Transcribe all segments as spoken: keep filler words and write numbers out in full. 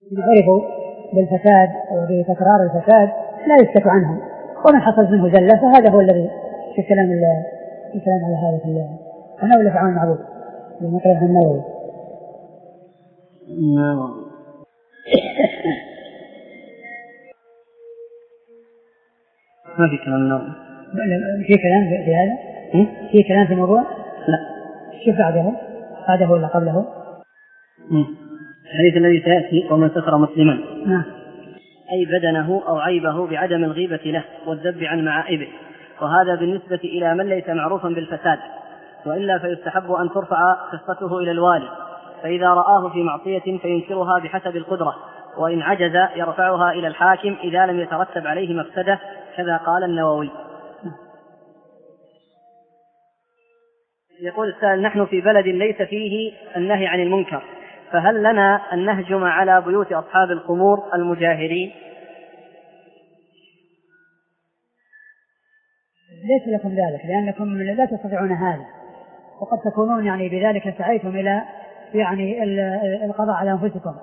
عرفوا بالفساد وبتكرار الفساد لا يسكت عنهم، ومن حصل منه زلة فهذا هو الذي في الكلام الكلام على هذا في النووي في عون المعبود بمقرأ النووي. ما في كلام النووي، في كلام في هذا، في كلام في الموضوع. لا شوف بعده هذا هو اللي قبله الحديث الذي سيأتي: ومن ستر مسلما نعم أي بدنه أو عيبه بعدم الغيبة له والذب عن معائبه، وهذا بالنسبة إلى من ليس معروفا بالفساد، وإلا فيستحب أن ترفع قصته إلى الوالي، فإذا رآه في معصية فينكرها بحسب القدرة، وإن عجز يرفعها إلى الحاكم إذا لم يترتب عليه مفسدة، كذا قال النووي. يقول السائل: نحن في بلد ليس فيه النهي عن المنكر، فهل لنا أن نهجم على بيوت أصحاب الخمور المجاهرين؟ ليس لكم ذلك، لأنكم لا تستطيعون هذا، وقد تكونون يعني بذلك سعيتم إلى يعني القضاء على أنفسكم.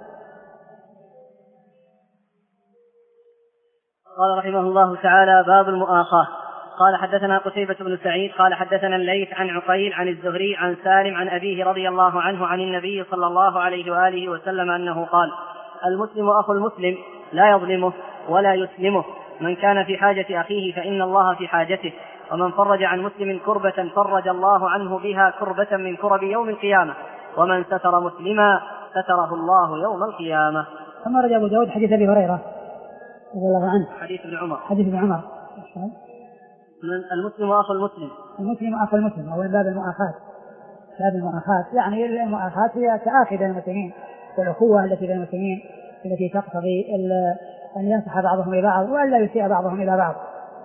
قال رحمه الله تعالى: باب المؤاخاة. قال: حدثنا قتيبة بن سعيد قال حدثنا الليث عن عقيل عن الزهري عن سالم عن أبيه رضي الله عنه عن النبي صلى الله عليه وآله وسلم أنه قال: المسلم أخو المسلم لا يظلمه ولا يسلمه، من كان في حاجة أخيه فإن الله في حاجته، ومن فرج عن مسلم كربة فرج الله عنه بها كربة من كرب يوم القيامة، ومن ستر مسلما ستره الله يوم القيامة. ثم رجع أبو داود حديث أبي هريرة رضي الله عنه حديث ابن عمر حديث ابن عمر المسلم أخو المسلم المسلم أخو المسلم، أو باب المؤاخاة. باب المؤاخاة يعني المؤاخاة هي تآخي بين المسلمين والأخوة التي بين المسلمين التي تقتضي أن ينصح بعضهم إلى بعض وأن لا يسيء بعضهم إلى بعض.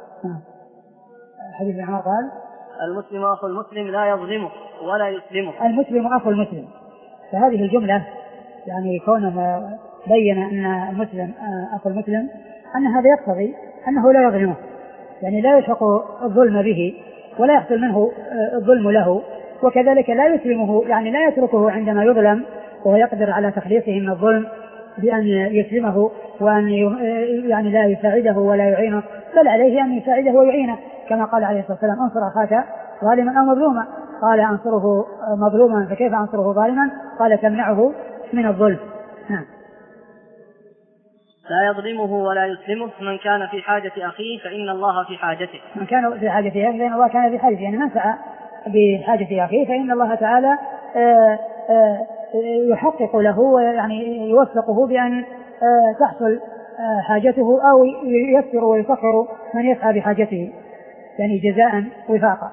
حديث ابن عمر قال: المسلم أخو المسلم لا يظلمه ولا يسلمه. المسلم أخو المسلم، فهذه الجملة يعني كونها بين أن المسلم أخو المسلم أن هذا يقتضي أنه لا يظلمه، يعني لا يشق الظلم به ولا يحصل منه الظلم له، وكذلك لا يسلمه يعني لا يتركه عندما يظلم وهو يقدر على تخليصه من الظلم بأن يسلمه وأن يعني لا يساعده ولا يعينه، بل عليه أن يساعده ويعينه، كما قال عليه الصلاة والسلام: انصر أخاك ظالما أو مظلوما. قال: أنصره مظلوما فكيف أنصره ظالما؟ قال: تمنعه من الظلم. نعم. لا يظلمه ولا يسلمه، من كان في حاجة أخيه فإن الله في حاجته. من كان في حاجة أخيه فإن الله كان في حاجته، يعني من سعى بحاجة أخيه فإن الله تعالى يحقق له ويعني يوفقه بأن تحصل حاجته أو ييسر ويسخر من يسعى بحاجته، يعني جزاء وفاقا.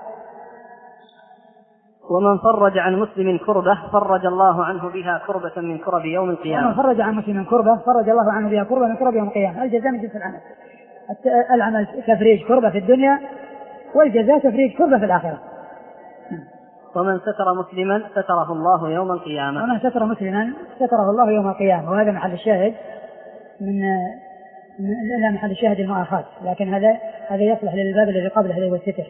ومن فرج عن مسلم كربة فرج الله عنه بها كربة من كرب يوم القيامة. ومن فرج عن مسلم كربة فرج الله عنه بها كربة من كرب يوم القيامة. الجزاء من جنس العمل، العمل تفريج كربة في الدنيا، والجزاء تفريج كربة في الآخرة. ومن ستر مسلما ستره الله يوم القيامة. ومن ستر مسلما ستره الله يوم القيامة، وهذا محل الشاهد من لا محل الشاهد المؤاخاة، لكن هذا هذا يصلح للباب الذي قبله الذي هو الستر.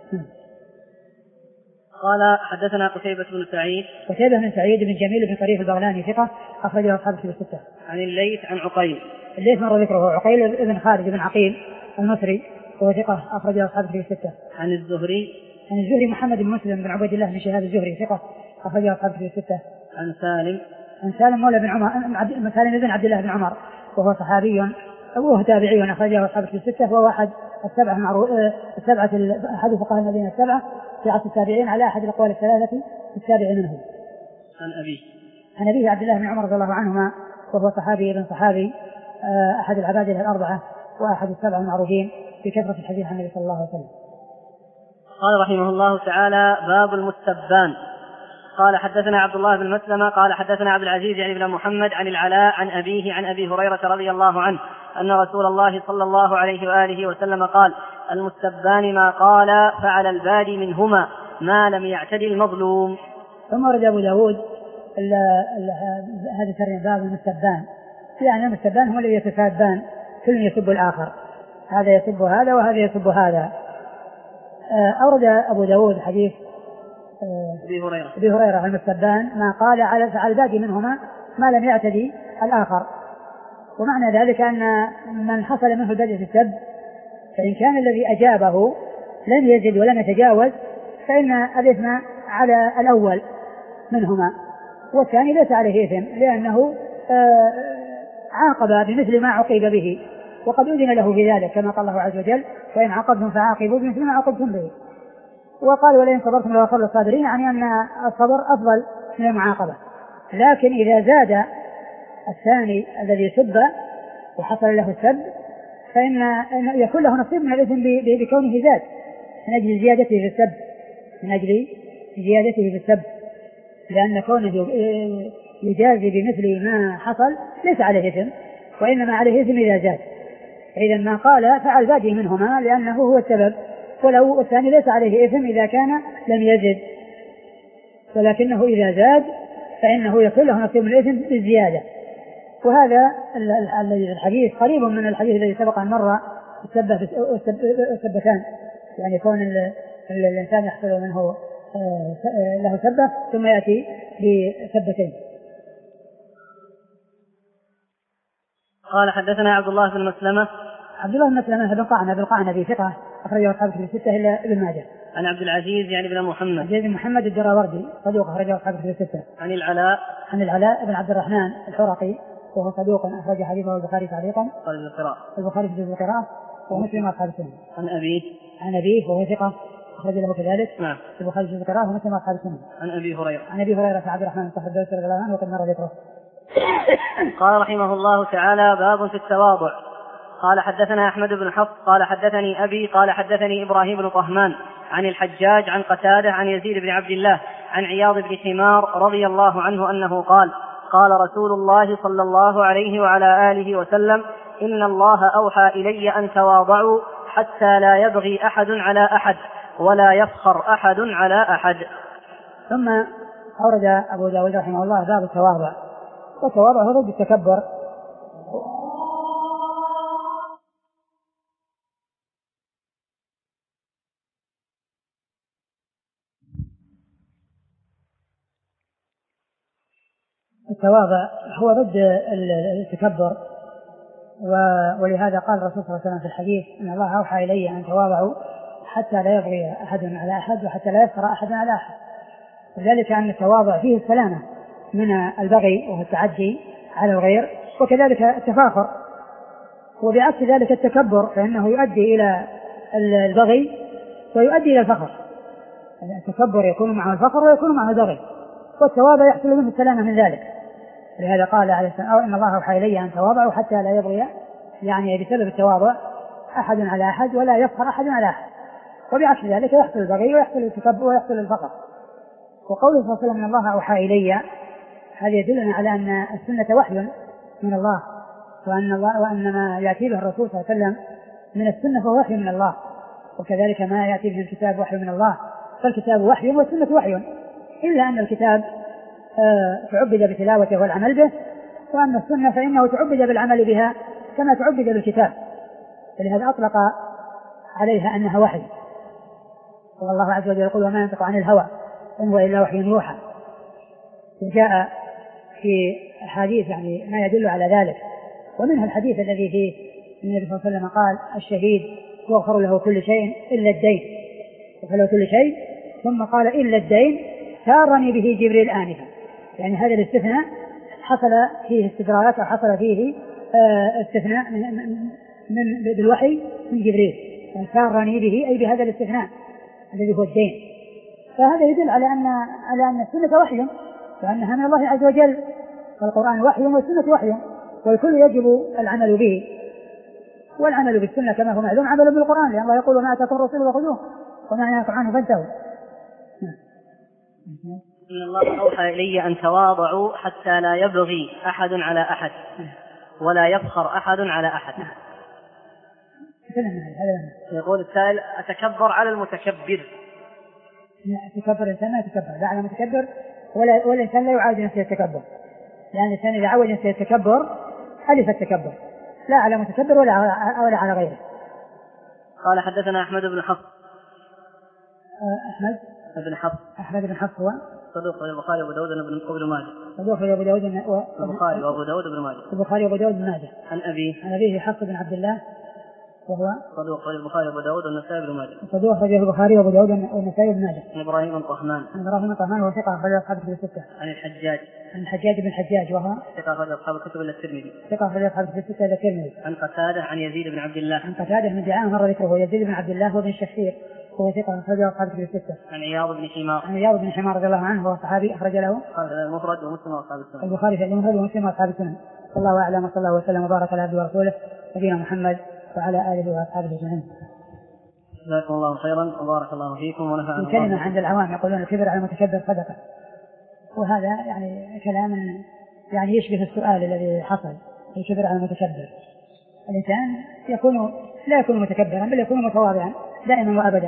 قال: حدثنا قتيبة بن سعيد قتيبة بن سعيد بن جميل بن طريف البغلاني ثقة أخرجه أصحاب الكتب الستة. عن الليث عن عقيل. الليث مر ذكره، عقيل بن خالد بن عقيل المصري وهو ثقة أخرجه أصحاب الكتب الستة. عن الزهري عن الزهري محمد بن مسلم بن عبيد الله بن شهاب الزهري ثقة أخرجه أصحاب الكتب الستة. عن سالم عن سالم مولى بن عمر سالم بن عبد الله بن عمر وهو صحابي وهو تابعي أخرجه أصحاب الكتب الستة، وهو أحد السبعة معروف السبعة أحد فقهاء المدينة السبعة في عصر التابعين على أحد الأقوال الثلاثة السابع منهم. عن أبيه عن أبيه عبد الله بن عمر رضي الله عنهما وهو صحابي ابن صحابي أحد العبادلة الأربعة وأحد السبعة المعروفين بكثرة الحديث عن النبي صلى الله عليه وسلم. قال رحمه الله تعالى: باب المستبان. قال: حدثنا عبد الله بن مسلمة قال حدثنا عبد العزيز يعني بن محمد عن العلاء عن أبيه عن أبي هريرة رضي الله عنه أن رسول الله صلى الله عليه وآله وسلم قال: المستبان ما قال فعل البادي منهما ما لم يعتدي المظلوم. ثم رجع أبو داود هذا ترجمة باب المستبان، يعني المستبان هو الذي يتسابان، كل يسب الآخر، هذا يسب هذا وهذا يسب هذا. أورد أبو داود حديث أبي هريرة أبي هريرة المستبان ما قال على البادي منهما ما لم يعتدي الآخر، ومعنى ذلك أن من حصل منه البدء في السب فإن كان الذي أجابه لم يزد ولم يتجاوز فإن الإثم على الأول منهما، والثاني ليس عليه إثم لأنه عاقب بمثل ما عوقب به، وقد أذن له في ذلك كما قال الله عز وجل: وإن عاقبتم فعاقبوا بمثل ما عوقبتم به. وقال: ولئن صبرتم لهو خير للصابرين، يعني أن الصبر أفضل من المعاقبة. لكن إذا زاد الثاني الذي سب وحصل له السب فإن يكون له نصيب من الإثم بكونه زاد من أجل زيادته في السب من أجل زيادته في السب لأن كونه يجازي بمثل ما حصل ليس عليه إثم، وإنما عليه إثم إذا زاد. إذا ما قال فعل بادئ منهما لأنه هو السبب، ولو الثاني ليس عليه إثم إذا كان لم يزد، ولكنه إذا زاد فإنه يكون له نصيب من الإثم بالزيادة. وهذا الحديث قريب من الحديث الذي سبق أن مر السبتان، يعني كون الإنسان يحصل منه له سبة ثم يأتي بسبتين. قال: حدثنا عبد الله بن مسلمة. عبد الله بن مسلمة بن قعنب بن قعنبي ثقة أخرجه أصحاب الكتب الستة إلا ابن ماجه. عن عبد العزيز يعني بن محمد. عبد العزيز بن محمد الدراوردي صدوق أخرجه أصحاب الكتب الستة. عن العلاء. عن العلاء بن عبد الرحمن الحرقي وهو صدوق أخرج حديثه البخاري تعليقا. البخاري في جزء القراءة ومسلم أصحاب السنة. عن أبيه. عن أبيه وهو ثقة أخرج له كذلك. نعم. البخاري في جزء القراءة ومسلم أصحاب السنة. عن أبي هريرة. عن أبي هريرة عبد الرحمن صاحب الدوسري رضي الله عنه وقد مر ذكره. قال رحمه الله تعالى: باب في التواضع. قال: حدثنا أحمد بن حفص قال حدثني أبي قال حدثني إبراهيم بن طهمان عن الحجاج عن قتادة عن يزيد بن عبد الله عن عياض بن حمار رضي الله عنه أنه قال: قال رسول الله صلى الله عليه وعلى آله وسلم: إن الله أوحى إلي أن تواضعوا حتى لا يبغي أحد على أحد ولا يفخر أحد على أحد. ثم أورد أبو داود رحمه الله باب التواضع، والتواضع هو ضد التكبر. التواضع هو ضد التكبر، ولهذا قال الرسول صلى الله عليه وسلم في الحديث: إن الله أوحى إلي أن تواضعوا حتى لا يبغي أحد على أحد وحتى لا يفخر أحد على أحد. وذلك أن التواضع فيه السلامة من البغي وهو التعدي على الغير، وكذلك التفاخر. وبعكس ذلك التكبر فإنه يؤدي إلى البغي ويؤدي إلى الفخر. التكبر يكون معه الفخر ويكون معه البغي، والتواضع يحصل منه السلامة من ذلك. لهذا قال عليه السلام: أو إن الله أوحى إلي أن تواضعوا حتى لا يبغي، يعني بسبب التواضع، أحد على أحد ولا يفخر أحد على أحد. وبعكس ذلك يحصل البغي ويحصل التكبر ويحصل الفخر. وقوله صلى الله عليه وسلم: إن الله أوحى إلي، هذا يدلنا على أن السنة وحي من الله، وأن الله وأن ما يأتي به الرسول صلى الله عليه وسلم من السنة فهو وحي من الله، وكذلك ما يأتي به الكتاب وحي من الله، فالكتاب وحي والسنة وحي، إلا أن الكتاب تعبد بتلاوته والعمل به، وأما السنة فإنه تعبد بالعمل بها كما تعبد بالكتاب، فلهذا أطلق عليها أنها وحي. والله عز وجل يقول: وما ينطق عن الهوى إن هو إلا وحي يوحى. وجاء في أحاديث يعني ما يدل على ذلك، ومنها الحديث الذي فيه النبي صلى الله عليه وسلم قال: الشهيد يغفر له كل شيء إلا الدين، يغفر له كل شيء، ثم قال: إلا الدين سارني به جبريل آنفا. يعني هذا الاستثناء حصل فيه استدراك أو حصل فيه استثناء من, من بالوحي من جبريل، سارني به أي بهذا الاستثناء الذي هو الدين. فهذا يدل على أن على أن السنة وحي، وأنها من الله عز وجل، فالقرآن وحي والسنة وحي، والكل يجب العمل به. والعمل بالسنة كما هو معلوم عمل بالقرآن، لأن الله يقول: وما آتاكم الرسول فخذوه وما نهاكم عنه فانتهوا. إن الله أوحى إلي أن تواضعوا حتى لا يبغي أحد على أحد ولا يفخر أحد على أحد. يقول السائل: أتكبر على المتكبر؟ أتكبر الإنسان ما يتكبر لا على المتكبر، ولا والإنسان لا يعود نفسه التكبر، لأن الإنسان إذا عود نفسه التكبر ألف التكبر، لا على متكبر ولا ولا على غيره. قال: حدثنا أحمد بن حفص. أحمد ابن حفص. أحمد بن حفص هو صدوق البخاري وأبو داود وابن ماجه. صدوق أبو داود البخاري وأبو داود وابن ماجه. البخاري وأبو داود وابن ماجه. عن أبيه. عن أبيه حفص بن عبد الله وهو صدوق البخاري وأبو داود والنسائي وابن ماجه. صدوق البخاري وأبو داود والنسائي وابن ماجه. عن إبراهيم الطهمان. عن إبراهيم الطهمان وهو ثقة أخرج أصحاب الكتب الستة. عن الحجاج. عن الحجاج بن الحجاج وهو ثقة أخرج أصحاب الكتب إلا الترمذي. ثقة أخرج أصحاب الكتب الستة إلا الترمذي. عن قتادة عن يزيد بن عبد الله. عن قتادة بن دعامة مر ذكره يزيد بن عبد الله وابن الشخير وهو ثقة أخرج أصحاب الكتب الستة. عن عياض بن حمار. عن عياض بن حمار رضي الله عنه وهو صحابي أخرج له المفرد ومسلم وأصحاب السنن. البخاري في المفرد ومسلم وأصحاب السنن. والله أعلم وصلى الله وسلم وبارك على عبده ورسوله نبينا محمد وعلى آله وأصحابه أجمعين. جزاكم الله خيرا وبارك الله فيكم ونفعنا الله. الكلمة عند العوام يقولون الكبر على المتكبر صدقة، وهذا يعني كلام يعني يشبه السؤال الذي حصل الكبر على المتكبر. الإنسان يكون لا يكون متكبرا بل يكون متواضعا دائما وأبدا،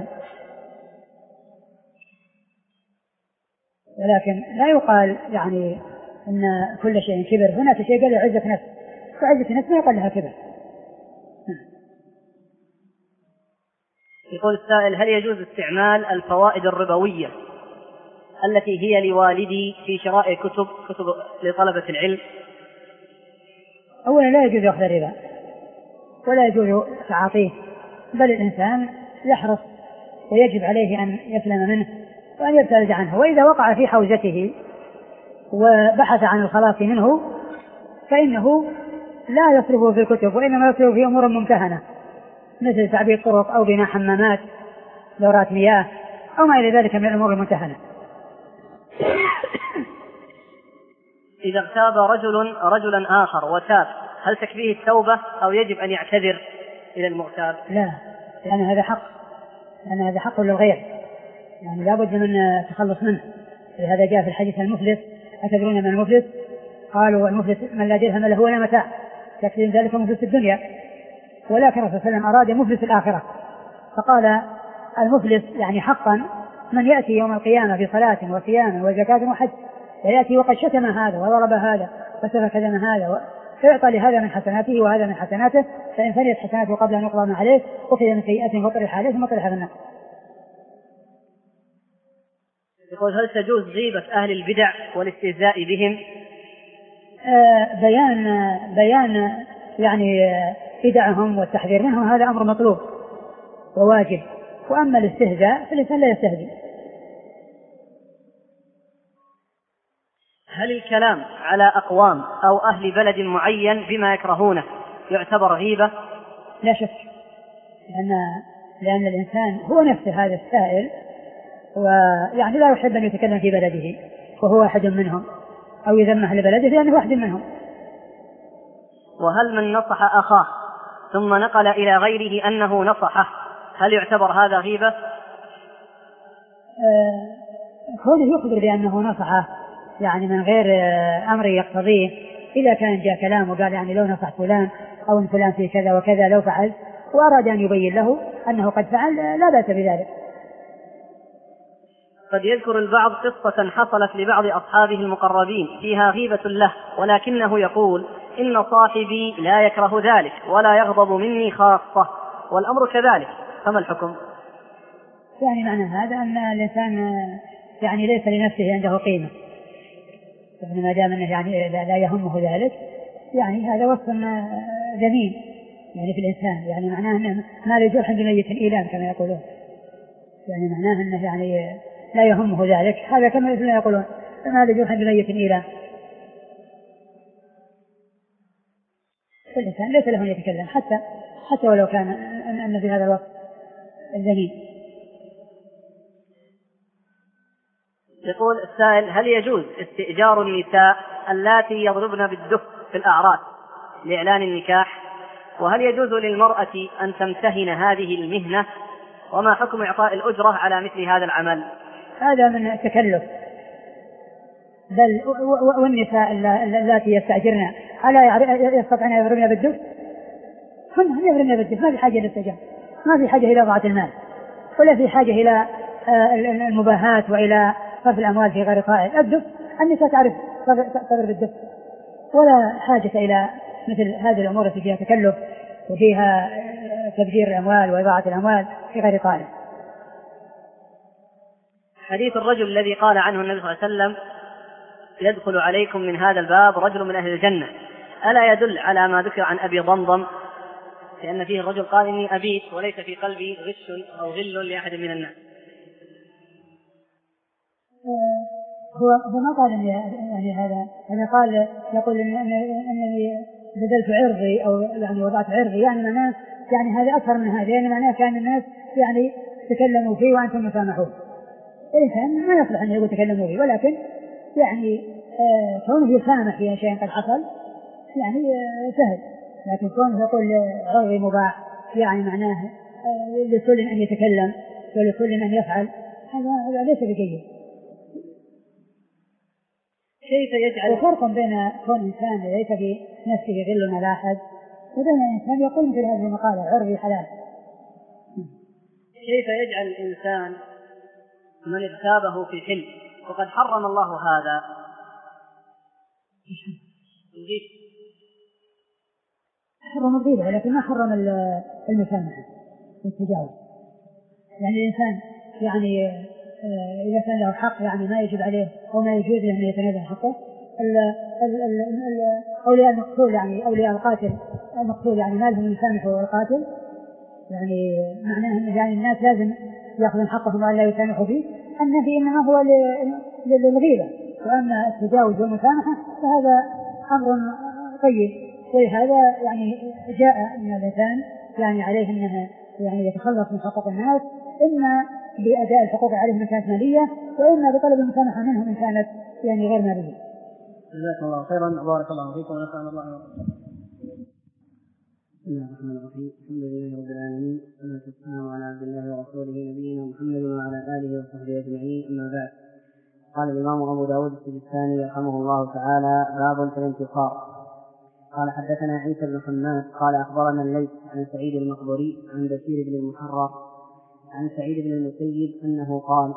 ولكن لا يقال يعني أن كل شيء كبر. هناك شيء قال عزة نفس، وعزة نفس ما يقال لها كبر. يقول السائل: هل يجوز استعمال الفوائد الربوية التي هي لوالدي في شراء كتب كتب لطلبة العلم؟ أولا لا يجوز أخذ الربا ولا يجوز تعاطيه، بل الإنسان يحرص ويجب عليه أن يسلم منه وأن يبتعد عنه، وإذا وقع في حوزته وبحث عن الخلاص منه فإنه لا يصرفه في الكتب وإنما يصرفه في أمور ممتهنة مثل تعبيد طرق أو بناء حمامات دورات مياه أو ما إلى ذلك من الأمور الممتهنة. إذا اغتاب رجل رجلا آخر وتاب هل تكفيه التوبة أو يجب أن يعتذر إلى المغتاب؟ لا، لأن هذا حق، لأن هذا حق للغير، يعني لا بد من التخلص منه. لهذا جاء في الحديث: المفلس أتدرون من المفلس؟ قالوا: المفلس من لا درهم له ولا متاع. تكفي ذلك مفلس الدنيا، ولكن الرسول صلى الله عليه وسلم أراد مفلس الآخرة، فقال: المفلس يعني حقا من يأتي يوم القيامة بصلاة وصيام وزكاة وحج، ويأتي وقد شتم هذا وضرب هذا وسفك دم هذا، فيعطى لهذا من حسناته وهذا من حسناته، فإن فنيت حسناته قبل أن يقضى ما عليه أخذ من سيئة فطرح عليه ثم طرح في النار. يقول: هل تجوز غيبة أهل البدع والاستهزاء بهم؟ آه بيان بيان يعني بدعهم والتحذير منهم هذا أمر مطلوب وواجب، وأما الاستهزاء فالإنسان لا يستهزئ. هل الكلام على أقوام أو أهل بلد معين بما يكرهونه يعتبر غيبة؟ لا شك، لأن لأن الإنسان هو نفسه هذا السائل، ويعني لا يحب أن يتكلم في بلده وهو واحد منهم، أو يذم أهل بلده لأنه واحد منهم. وهل من نصح أخاه ثم نقل إلى غيره أنه نصحه هل يعتبر هذا غيبة؟ آه كونه يخبر بأنه نصحه يعني من غير آه أمر يقتضيه، إذا كان جاء كلام وقال يعني لو نصح فلان أو إن فلان في كذا وكذا لو فعل، وأراد أن يبين له أنه قد فعل، لا بأس بذلك. قد يذكر البعض قصة حصلت لبعض أصحابه المقربين فيها غيبة له، ولكنه يقول: إن صاحبي لا يكره ذلك ولا يغضب مني خاصة، والأمر كذلك، فما الحكم؟ يعني معنى هذا أن الإنسان يعني ليس لنفسه عنده قيمة، يعني ما دام أنه يعني لا يهمه ذلك، يعني هذا وصف ذميم يعني في الإنسان، يعني معناه أنه ما لجرح بميت إيلام كما يقولون، يعني معناه أنه يعني لا يهمه ذلك، هذا كما يقولون ما لجرح بميت إيلام. الإنسان ليس له أن يتكلم حتى حتى ولو كان أن في هذا الوقت الذميم. يقول السائل: هل يجوز استئجار النساء اللاتي يضربن بالدف في الأعراس لإعلان النكاح؟ وهل يجوز للمرأة أن تمتهن هذه المهنة؟ وما حكم إعطاء الأجرة على مثل هذا العمل؟ هذا من التكلف، بل والنساء اللاتي يستأجرن ألا يستطيعن يضربن بالدف؟ هن يضربن بالدف، ما في حاجة للاستئجار، ما في حاجة إلى ضاعة المال، ولا في حاجة إلى المباهاة وإلى صرف الأموال في غير طائل. الدف النساء تعرف تضرب بالدف، ولا حاجة إلى مثل هذه الأمور التي فيها تكلف وفيها تبذير الأموال وإضاعة الأموال في غير طائل. حديث الرجل الذي قال عنه النبي صلى الله عليه وسلم يدخل عليكم من هذا الباب رجل من أهل الجنة، ألا يدل على ما ذكر عن أبي ضمضم؟ لأن فيه الرجل قال إني أبيت وليس في قلبي غش أو غل لأحد من الناس. هو هو ما قال يعني هذا هذا قال يقول إن أنني بدلت عرضي أو يعني وضعت عرضي، يعني معناه يعني هذا أكثر من هذا، يعني معناه كان الناس يعني تكلموا فيه وأنتم مسامحون. الإنسان ما يصلح أن يقول تكلموا فيه، ولكن يعني آه كونه يسامح في شيء قد حصل يعني آه سهل، لكن كونه يقول عرضي مباح يعني معناه آه لكل أن يتكلم ولكل أن يفعل، هذا ليس بجيد. كيف يجعل فرق بين كون إنسان ليس في نفسه غل على أحد وبين إنسان يقول مثل هذه المقالة عرضي حلال؟ كيف يجعل الإنسان من اغتابه في حلم وقد حرم الله هذا؟ حرم الغيبة لكن ما حرم المسامحة والتجاوز. يعني الإنسان يعني إذا كان له حق يعني ما يجب عليه أو ما يجوز له أن يتنازل حقه. أولياء المقتول يعني أولياء القاتل المقتول يعني ما لهم يسامحوا القاتل، يعني معناه أن يعني الناس لازم يأخذون حقهم ولا يسامحوا فيه. النبي إنما هو للغيبة، وأما التجاوز والمسامحة فهذا أمر طيب. ولهذا يعني جاء من الإنسان يعني عليه أنه يعني يتخلص من حقوق الناس، إما بأداء الحقوق عليهم إن كانت مالية، وإما بطلب المسامحة منهم إن كانت يعني غير مالية. جزاك الله خيرا وبارك الله فيكم ونفعنا الله وبركاته. بسم الله الرحمن الرحيم. الحمد لله رب العالمين، والصلاة والسلام على عبد الله ورسوله نبينا محمد وعلى آله وصحبه أجمعين، أما بعد. قال الإمام أبو داود السجستاني رحمه الله تعالى: باب في الانتصار. قال حدثنا عيسى بن حماد قال أخبرنا الليث عن سعيد المقبري عن بشير بن المحرر عن سعيد بن المسيب أنه قال: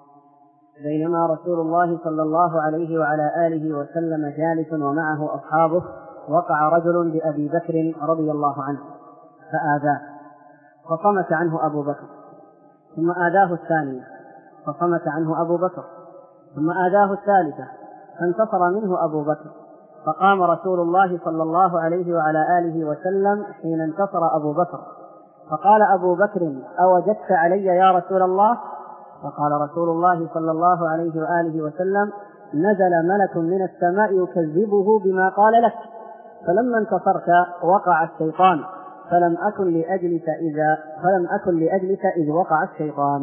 بينما رسول الله صلى الله عليه وعلى آله وسلم جالس ومعه أصحابه، وقع رجل بأبي بكر رضي الله عنه فآذاه، فصمت عنه أبو بكر، ثم آذاه الثانية فصمت عنه أبو بكر، ثم آذاه الثالثة فانتصر منه أبو بكر، فقام رسول الله صلى الله عليه وعلى آله وسلم حين انتصر أبو بكر، فقال أبو بكر: أوجدت علي يا رسول الله؟ فقال رسول الله صلى الله عليه وآله وسلم: نزل ملك من السماء يكذبه بما قال لك، فلما انتصرت وقع الشيطان، فلم أكن لأجلس إذا فلم أكن لأجلس إذ وقع الشيطان.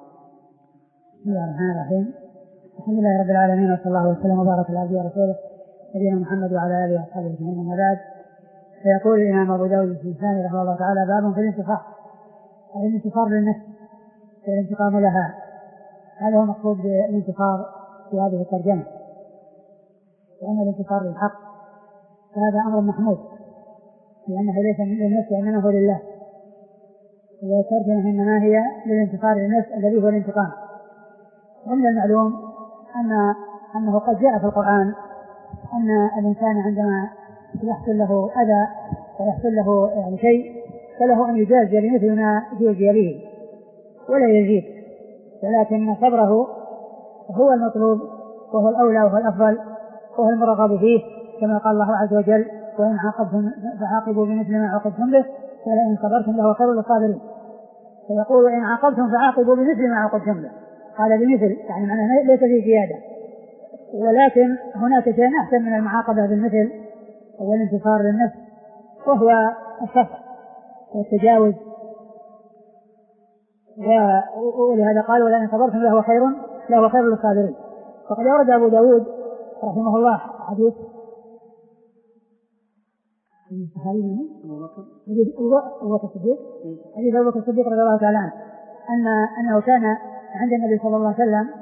بسم الله الرحمن الرحيم. الحمد لله رب العالمين، وصلى الله وسلم وبارك على عبده ورسوله نبينا محمد وعلى آله وصحبه أجمعين، أما بعد. فيقول الإمام أبو داود السجستاني رحمه الله تعالى: باب في الانتصار. الانتصار للنفس والانتقام لها، هذا هو مقصود بالانتصار في هذه الترجمة. وأما الانتصار للحق فهذا أمر محمود، لأنه ليس للنفس وإنما هو لله، والترجمة إنما هي للانتصار للنفس الذي هو الانتقام. ومن المعلوم أن أنه قد جاء في القرآن أن الإنسان عندما يحصل له أذى ويحصل له يعني شيء فله أن يجازي بمثل ما جوزي به ولا يزيد، ولكن صبره هو المطلوب وهو الأولى وهو الأفضل وهو المرغب فيه، كما قال الله عز وجل: وإن عاقبتم فعاقبوا بمثل ما عاقبتم به ولئن صبرتم لهو خير للصابرين. فيقول: وإن عاقبتم فعاقبوا بمثل ما عاقبتم به، قال بمثل يعني معناه ليس فيه زيادة، ولكن هناك شيء أحسن من المعاقبة بالمثل، هو الانتصار للنفس وهو الصفح والتجاوز. ولهذا قال: ولئن صبرتم لهو خير لهو خير للصابرين. فقد أورد أبو داود رحمه الله حديث حديث أبو بكر الصديق حديث أبو بكر الصديق رضي الله تعالى عنه أن أنه كان عند النبي صلى الله عليه وسلم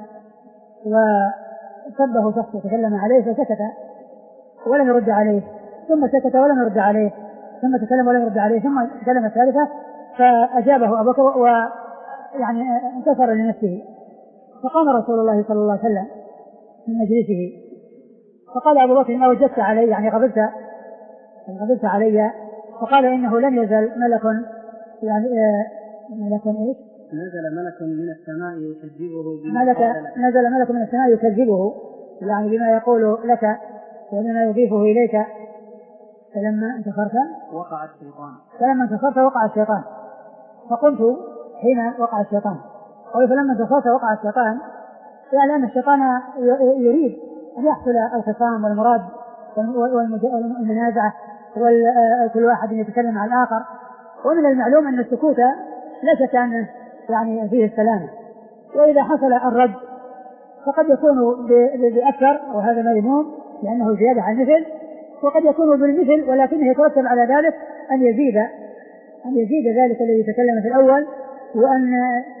وسبه شخص وتكلم عليه فسكت ولم يرد عليه، ثم سكت ولم يرد عليه، ثم تكلم ولم يرد عليه، ثم تكلم الثالثة فأجابه أبو بكر ويعني انتصر لنفسه. فقام رسول الله صلى الله عليه وسلم من مجلسه فقال أبو بكر: ما وجدت علي يعني غضبت غضبت علي؟ فقال: إنه لم يزل ملك يعني ملك إيش نزل ملك من السماء يكذبه ملك نزل ملك من السماء يكذبه يعني بما يقول لك وبما يضيفه إليك. فلما انتصرت وقع الشيطان فلما انتصرت وقع الشيطان فقلت حين وقع الشيطان قلت فلما انتصرت وقع الشيطان يعني أن الشيطان يريد أن يحصل الخصام والمراد والمنازعة وكل واحد يتكلم عن الآخر. ومن المعلوم أن السكوت لا شك أنه يعني فيه السلامة، وإذا حصل الرد فقد يكون بأكثر وهذا مذموم لأنه زيادة عن المثل، وقد يكون بالمثل ولكنه يترتب على ذلك أن يزيد أن يزيد ذلك الذي تكلم في الأول وأن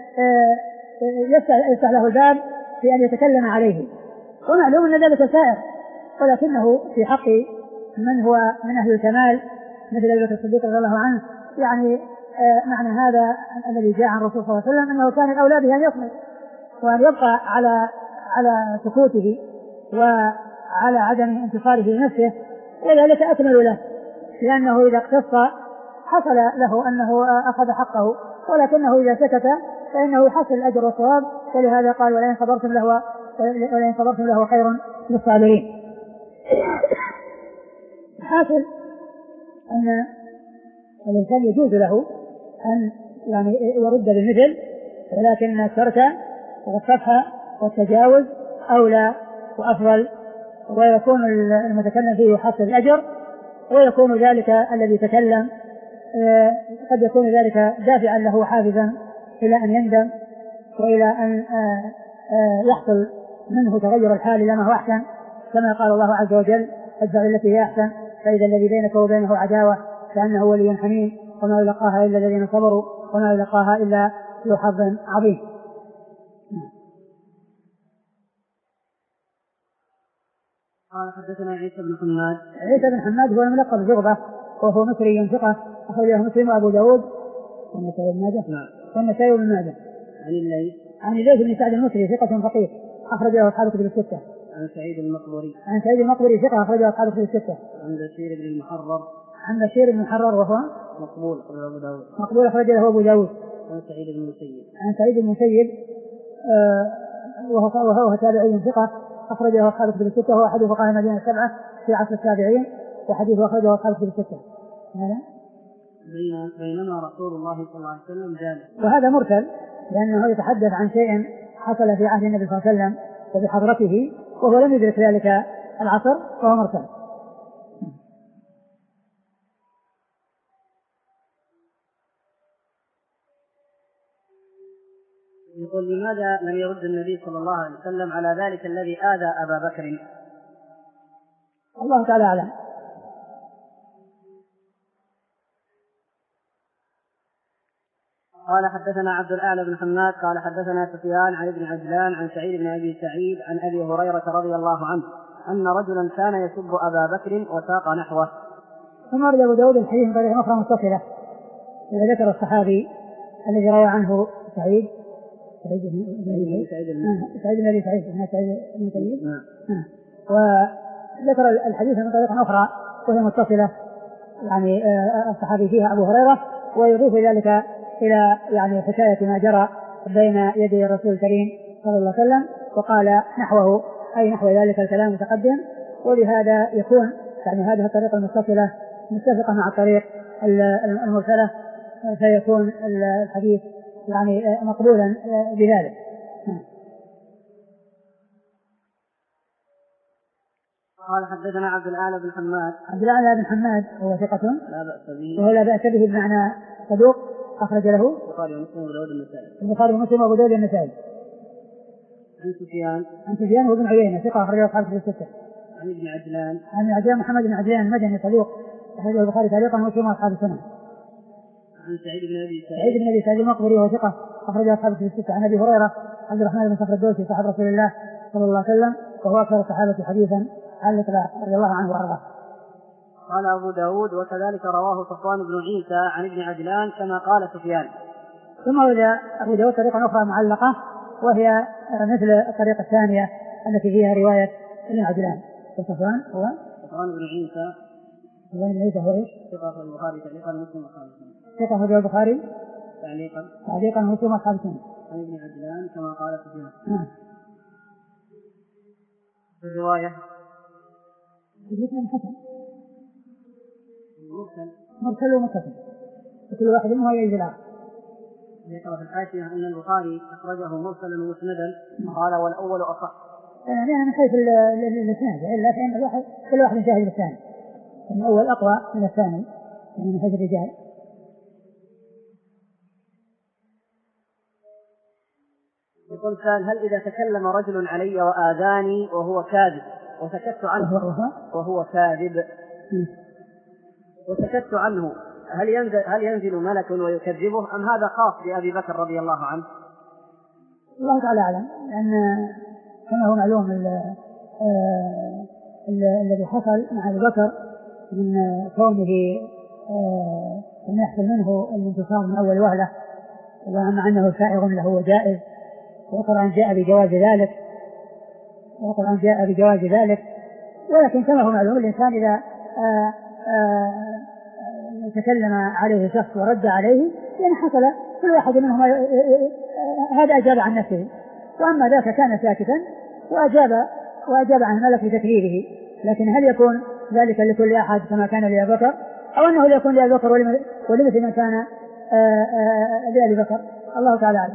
يفتح له الباب في أن يتكلم عليه. ومعلوم أن ذلك سائر، ولكنه في حق من هو من أهل الكمال مثل أبي بكر الصديق رضي الله عنه يعني آه معنى هذا الذي جاء عن الرسول صلى الله عليه وسلم أنه كان الأولى به أن يصمت وأن يبقى على على سكوته وعلى عدم انتصاره لنفسه، وذلك أكمل له لأنه إذا اقتص حصل له أنه أخذ حقه، ولكنه إذا سكت فإنه يحصل الأجر والثواب. ولهذا قال ولئن صبرتم له ولئن صبرتم له خير للصابرين. حاصل أن الإنسان يجوز له أن يعني يرد بالمثل، ولكن الترك والصفح والتجاوز أولى وأفضل، ويكون المتكلم فيه يحصل الأجر، ويكون ذلك الذي تكلم قد يكون ذلك دافعا له حافزا إلى أن يندم وإلى أن يحصل منه تغير الحال إلى ما هو أحسن، كما قال الله عز وجل ادفع التي هي أحسن فإذا الذي بينك وبينه عداوة كأنه ولي حميم وما يلقاها إلا الذين صبروا وما يلقاها إلا ذو حظ عظيم. قال حدثنا عيسى بن حماد. عيسى بن حماد هو الملقب بزغبة وهو مصري ثقة أخرجه مسلم وأبو داود والنسائي بن ماجه والنسائي بن ماجه. عن الليث عن الليث بن سعد المصري ثقة فقيه أخرجه أصحاب الكتب الستة. عن سعيد المقبري عن سعيد المقبري ثقة أخرجه أصحاب الكتب الستة. عن بشير بن المحرر عن بشير بن المحرر وهو مقبول أخرجه أبو داود مقبول أخرجه أبو داود. عن سعيد بن المسيب عن سعيد بن المسيب آه وهو وهو تابعي ثقة أخرجه أصحاب الكتب الستة، وهو أحد فقهاء المدينة السبعة في عصر التابعين، وحديث أخرجه أصحاب الكتب الستة. بينما رسول الله صلى الله عليه وسلم جالس. وهذا مرسل لأنه يتحدث عن شيء حصل في عهد النبي صلى الله عليه وسلم وبحضرته وهو لم يدرك ذلك العصر وهو مرسل. يقول لماذا لم يرد النبي صلى الله عليه وسلم على ذلك الذي آذى أبا بكر؟ الله تعالى أعلم. قال حدثنا عبد الأعلى بن حماد قال حدثنا سفيان عن ابن عجلان عن سعيد بن أبي سعيد عن أبي هريرة رضي الله عنه أن رجلا كان يسب أبا بكر وساق نحوه. ثم أرد أبو داود الحديث من طريق أخرى متصلة إذا ذكر الصحابي الذي روى عنه سعيد سعيد بن سعيد بن أبي سعيد بن سعيد بن سعيد وذكر الحديث من طريق أخرى وهي متصلة يعني الصحابي فيها أبو هريرة، ويضيف ذلك إلى يعني حكاية ما جرى بين يدي الرسول الكريم صلى الله عليه وسلم، وقال نحوه أي نحو ذلك الكلام المتقدم، ولهذا يكون يعني هذه الطريقة المتصلة متفقة مع الطريق المرسلة، فيكون الحديث يعني مقبولا بذلك. قال حدثنا عبد الأعلى بن حماد. عبد الأعلى بن حماد هو ثقة لا بأس به وهو لا بأس به بمعنى صدوق أخرج له البخاري ومسلم وأبو داود النسائي. البخاري ومسلم وأبو داود النسائي. عن سفيان عن سفيان وابن عيينة ثقة أخرجه أصحاب الكتب الستة. عن ابن عجلان عن ابن عجلان محمد بن عجلان المدني صدوق أخرجه البخاري تعليقا ومسلم وأصحاب السنة. عن سعيد بن أبي سعيد سعيد بن أبي سعيد المقبري وهو ثقة أخرجه أصحاب الكتب الستة. عن أبي هريرة عبد الرحمن بن صخر الدوسي صاحب رسول الله صلى الله عليه وسلم وهو أكثر الصحابة حديثا على الإطلاق رضي الله عنه وأرضاه. قال أبو داود وكذلك رواه صفوان بن عيسى عن ابن عجلان كما قال سفيان. ثم ورد أبو داود طريقة أخرى معلقة وهي مثل الطريقة الثانية التي فيها رواية ابن عجلان. وصفوان هو صفوان بن عيسى صفوان بن عيسى هو إيش؟ ثقة في البخاري تعليقا مسلم وخالد ثقة في البخاري تعليقا تعليقا مسلم أصحاب السنة. عن ابن عجلان كما قال سفيان. نعم. الرواية حديث حسن مرسل مرسل ومتصل وكل واحد منهم يجوز الآخر. ذكر في الحاشية أن البخاري أخرجه مرسلا ومسندا قال والأول أصح. يعني من حيث الإسناد إلا فإن الواحد كل واحد شاهد الثاني، الأول أقوى من الثاني يعني من حيث الرجال. يقول سؤال: هل إذا تكلم رجل علي وآذاني وهو كاذب وسكت عنه وهو كاذب وسكت عنه هل ينزل هل ينزل ملك ويكذبه أم هذا خاص بأبي بكر رضي الله عنه؟ الله تعالى أعلم، لأن كما هو معلوم الذي حصل مع أبي بكر من كونه أن يحصل منه الانتصار من أول وهلة، ومع أنه سائغ له وجائز، والقرآن جاء بجواز ذلك والقرآن جاء بجواز ذلك ولكن كما هو معلوم الإنسان إذا آآ آآ تكلم عليه شخص ورد عليه يعني حصل كل واحد منهم هذا أجاب عن نفسه، وأما ذاك كان ساكتا وأجاب وأجاب عن الملك بتكريره. لكن هل يكون ذلك لكل أحد كما كان لأبي بكر، أو أنه يكون لأبي بكر ولمثل ما كان لأبي بكر؟ الله تعالى أعلم.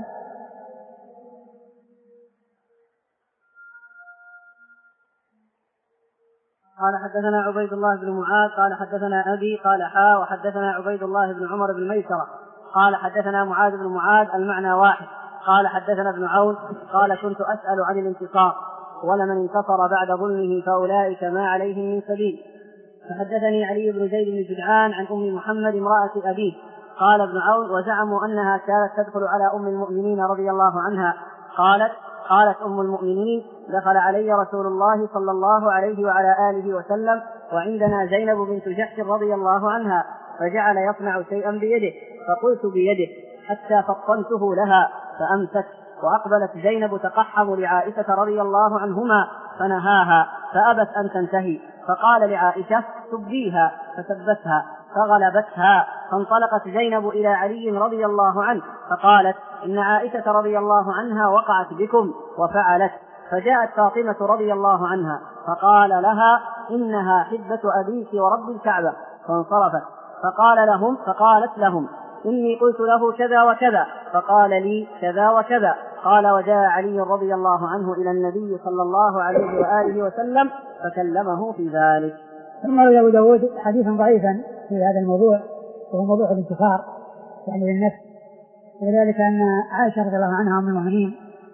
قال حدثنا عبيد الله بن معاذ قال حدثنا أبي قال حا وحدثنا عبيد الله بن عمر بن ميسرة قال حدثنا معاذ بن معاذ المعنى واحد قال حدثنا ابن عون قال كنت أسأل عن الانتصار ولمن انتصر بعد ظلمه فأولئك ما عليهم من سبيل. فحدثني علي بن زيد بن جدعان عن أم محمد امرأة أبيه قال ابن عون وزعموا أنها كانت تدخل على أم المؤمنين رضي الله عنها قالت قالت أم المؤمنين دخل علي رسول الله صلى الله عليه وعلى آله وسلم وعندنا زينب بنت جحش رضي الله عنها فجعل يصنع شيئا بيده فقلت بيده حتى فطنته لها فأمسك وأقبلت زينب تقحم لعائشة رضي الله عنهما فنهاها فأبت أن تنتهي فقال لعائشة سبيها فسبتها فغلبتها فانطلقت زينب إلى علي رضي الله عنه فقالت إن عائشة رضي الله عنها وقعت بكم وفعلت. فجاءت فاطمة رضي الله عنها فقال لها إنها حبة أبيك ورب الكعبة فانصرفت فقال لهم فقالت لهم إني قلت له كذا وكذا فقال لي كذا وكذا. قال وجاء علي رضي الله عنه إلى النبي صلى الله عليه وآله وسلم فكلمه في ذلك. ثم روى أبو داود حديثا ضعيفا في هذا الموضوع وهو موضوع الانتصار يعني للنفس، وذلك أن عائشة رضي الله عنها أم المؤمنين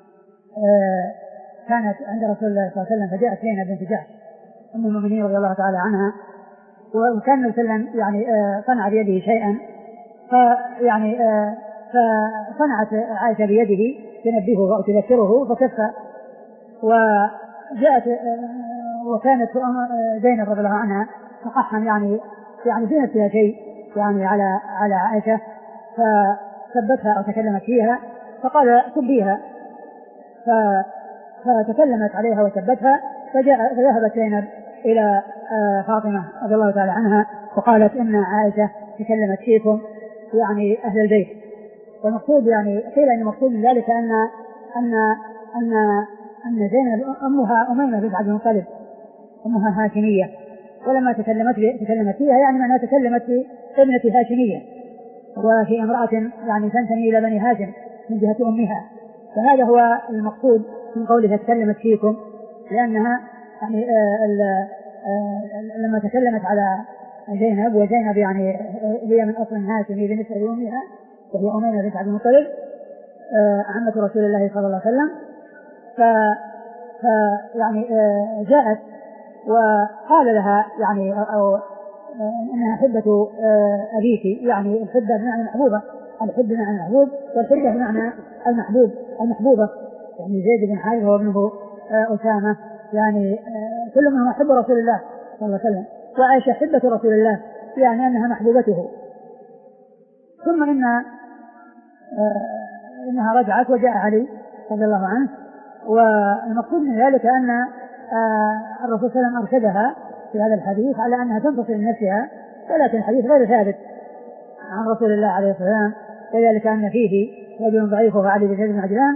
كانت عند رسول الله صلى الله عليه وسلم فجاءت زينب بنت جحش أم المؤمنين رضي الله تعالى عنها وكان النبي صلى الله عليه وسلم يعني صنع بيده شيئا فيعني فصنعت عائشة بيده تنبهه أو تذكره فكف وجاءت وكانت زينب رضي الله عنها تقحم يعني يعني في نفسها شيء يعني على على عائشة فثبتها أو تكلمت فيها فقال سبيها فتكلمت عليها وثبتها فجاء فذهبت زينب إلى فاطمة رضي الله تعالى عنها وقالت إن عائشة تكلمت فيكم يعني أهل البيت. والمقصود يعني قيل أن المقصود من ذلك أن أن أن أن زينب أمها أميمة بنت عبد المطلب أمها هاشمية، ولما تكلمت تكلمت فيها يعني معناها تكلمت في ابنة هاشمية وفي امرأة يعني تنتمي إلى بني هاشم من جهة أمها، فهذا هو المقصود من قولها تكلمت فيكم، لأنها يعني آآ آآ لما تكلمت على زينب وزينب يعني هي من أصل هاشمي بالنسبة لأمها وهي أميمة بنت عبد المطلب عمة رسول الله صلى الله عليه وسلم، ف يعني جاءت وقال لها يعني أو إنها حبة أبيك يعني الحبة بمعنى محبوبة، الحب بمعنى المحبوب والحبة بمعنى المحبوب المحبوبة، يعني زيد بن حارثة وابنه أسامة يعني كل منهم حب رسول الله صلى الله عليه وسلم، وعائشة حبة رسول الله يعني أنها محبوبته. ثم إن إنها رجعت وجاء علي رضي الله عنه، والمقصود من ذلك أن الرسول صلى الله عليه وسلم أرشدها في هذا الحديث على أنها تنتصر لنفسها، ولكن الحديث غير ثابت عن رسول الله عليه الصلاة والسلام وذلك أن فيه رجل ضعيف وهو علي بن زيد بن عجلان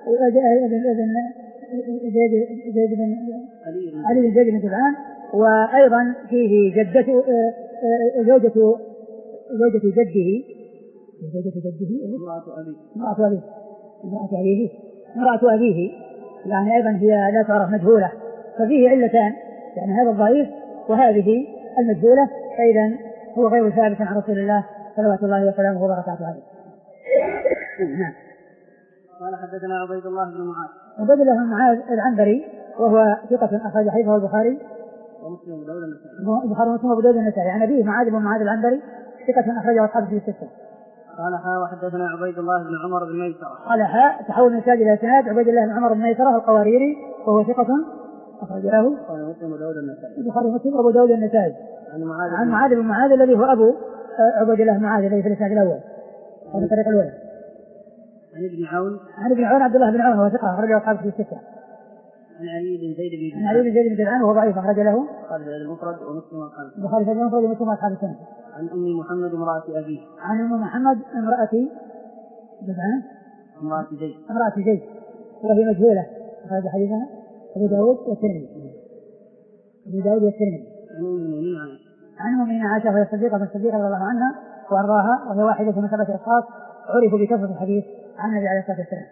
زيد بن علي بن زيد بن جدعان، وأيضا فيه جدته زوجة زوجة جده زوجة جده امرأة أبيه امرأة أبيه امرأة أبيه يعني أيضا هي لا تعرف مجهولة، ففيه علتان يعني هذا الضعيف وهذه المجهولة، فإذا هو غير ثابت عن رسول الله صلوات الله وسلامه وبركاته عليه. نعم. قال حدثنا عبيد الله بن معاذ عبيد الله بن معاذ العنبري وهو ثقة أخرج حديثه البخاري ومسلم وأبو داود النسائي البخاري ومسلم وأبو داود النسائي عن أبيه معاذ بن معاذ العنبري ثقة أخرجه أصحابه في الستة. قال حا وحدثنا عبيد الله بن عمر بن ميسرة قال حا تحول من إسناد إلى إسناد عبيد الله بن عمر بن ميسرة القواريري وهو ثقة أخرج له مسلم وأبو داود النسائي البخاري ومسلم وأبو داود النسائي عن معاذ بن معاذ الذي هو أبو عبيد الله بن معاذ الذي في الإسناد الأول هذا الطريق الأول. عن ابن عون عن ابن عون عبد الله بن عون وهو ثقة أخرجه أصحابه في الستة. عن علي بن زيد بن عن علي بن زيد بن جدعان وهو ضعيف أخرج له قال في المفرد ومسلم وأصحابه البخاري في المفرد ومسلم وأصحاب السنة. عن أم محمد امرأة أبيه عن أم محمد امرأة جدعان امرأة زيد امرأة زيد وهي مجهولة أخرج حديثها أبو داود والترمذي أبو داود والترمذي. عن أم المؤمنين عائشة عن أم المؤمنين عائشة وهي الصديقة بن الصديقة رضي الله عنها وأرضاها وهي واحدة من سبعة أشخاص عرفوا بكثرة الحديث عن النبي عليه الصلاة والسلام.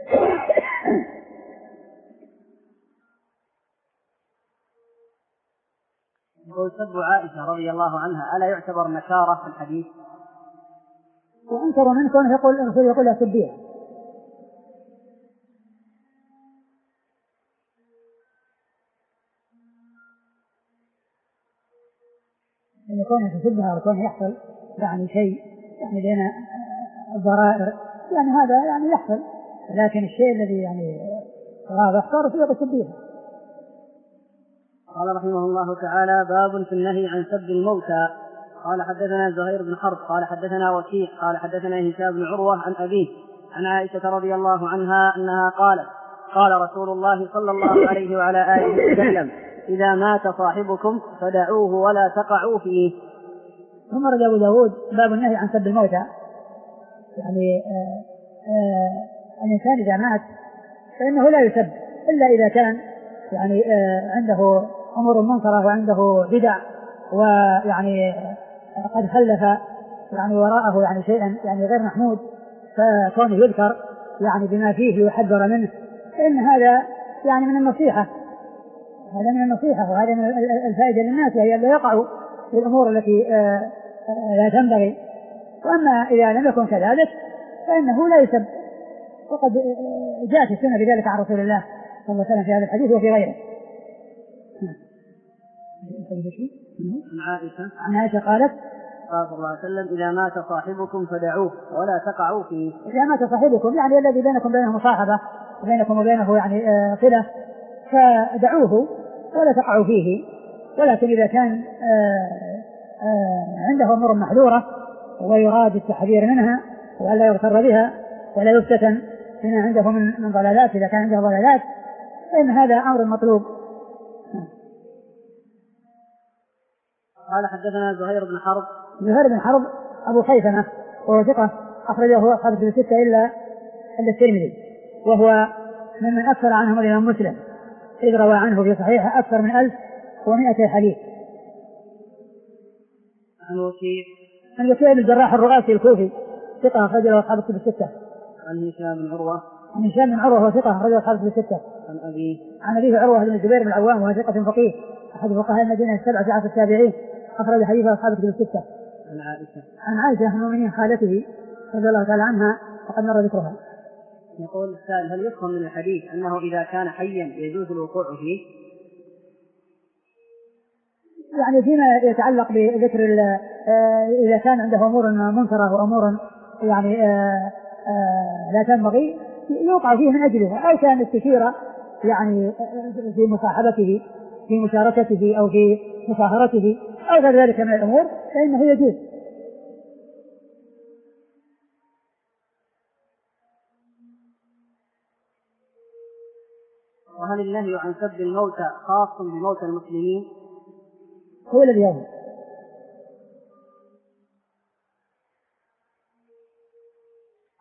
يقول سب عائشة رضي الله عنها ألا يعتبر نكارة في الحديث؟ وأنكر منه كونه يقول الرسول يقول لا تسبيها، يعني كونه تسبها وكونه يحصل يعني شيء يعني بين الضرائر يعني هذا يعني يحصل، لكن الشيء الذي يعني واضح صار فيه تسبيها. قال رحمه الله تعالى باب في النهي عن سب الموتى. قال حدثنا زهير بن حرب قال حدثنا وكيع قال حدثنا هشام بن عروة عن أبيه عن عائشة رضي الله عنها أنها قالت قال رسول الله صلى الله عليه وعلى آله وسلم إذا مات صاحبكم فدعوه ولا تقعوا فيه. ثم رد أبو داود باب النهي عن سب الموتى، يعني آآ آآ الإنسان إذا مات فإنه لا يسب إلا إذا كان يعني عنده أمور منكرة وعنده بدع ويعني قد خلف يعني وراءه يعني شيئا يعني غير محمود، فكونه يذكر يعني بما فيه يحذر منه، فإن هذا يعني من النصيحة، هذا من النصيحة وهذا من الفائدة للناس وهي لا يقعوا في الأمور التي لا تنبغي. وأما إذا لم يكن كذلك فإنه لا يسب، وقد جاءت السنة بذلك عن رسول الله صلى الله عليه وسلم في هذا الحديث وفي غيره. عن عائشة عن عائشة قالت قال صلى الله عليه وسلم إذا مات صاحبكم فدعوه ولا تقعوا فيه. إذا مات صاحبكم يعني الذي بينكم بينه مصاحبة وبينكم وبينه يعني صلة فدعوه ولا تقعوا فيه، ولكن إذا كان عنده أمور محذورة ويراد التحذير منها ولا يغتر بها ولا يفتتن بما عنده من من ضلالات، إذا كان عنده ضلالات فإن هذا أمر مطلوب. قال حدثنا زهير بن حرب زهير بن حرب أبو خيثمة وهو ثقة أخرجه أصحاب الكتب الستة إلا إلا الترمذي، وهو ممن أكثر عنهم الإمام مسلم إذ روى عنه في صحيحه أكثر من ألف ومائة حديث. عن وكيع عن وكيع بن الجراح الرؤاسي الكوفي ثقة أخرجه أصحاب الكتب الستة. عن هشام بن عروة عن هشام بن عروة وهو ثقة أخرجه أصحاب الكتب الستة. عن أبيه عن أبيه عروة بن الزبير بن العوام وهو ثقة فقيه أحد فقهاء المدينة السبعة في عصر التابعين أخرج حديثه أصحاب الكتب الستة. عن عائشة عن عائشة أم المؤمنين خالته رضي الله تعالى عنها وقد مر ذكرها. يقول السائل هل يفهم من الحديث أنه إذا كان حيا يجوز الوقوع فيه؟ يعني فيما يتعلق بذكر إذا كان عنده أمور منكرة وأمور يعني لا تنبغي يوقع فيه من أجله، أو كان استشير يعني في مصاحبته في مشاركته أو في مصاهرته أو غير ذلك من الأمور فإنه يجوز. وهل النهي عن سب الموتى خاص بموتى المسلمين؟ هو الذي يظهر.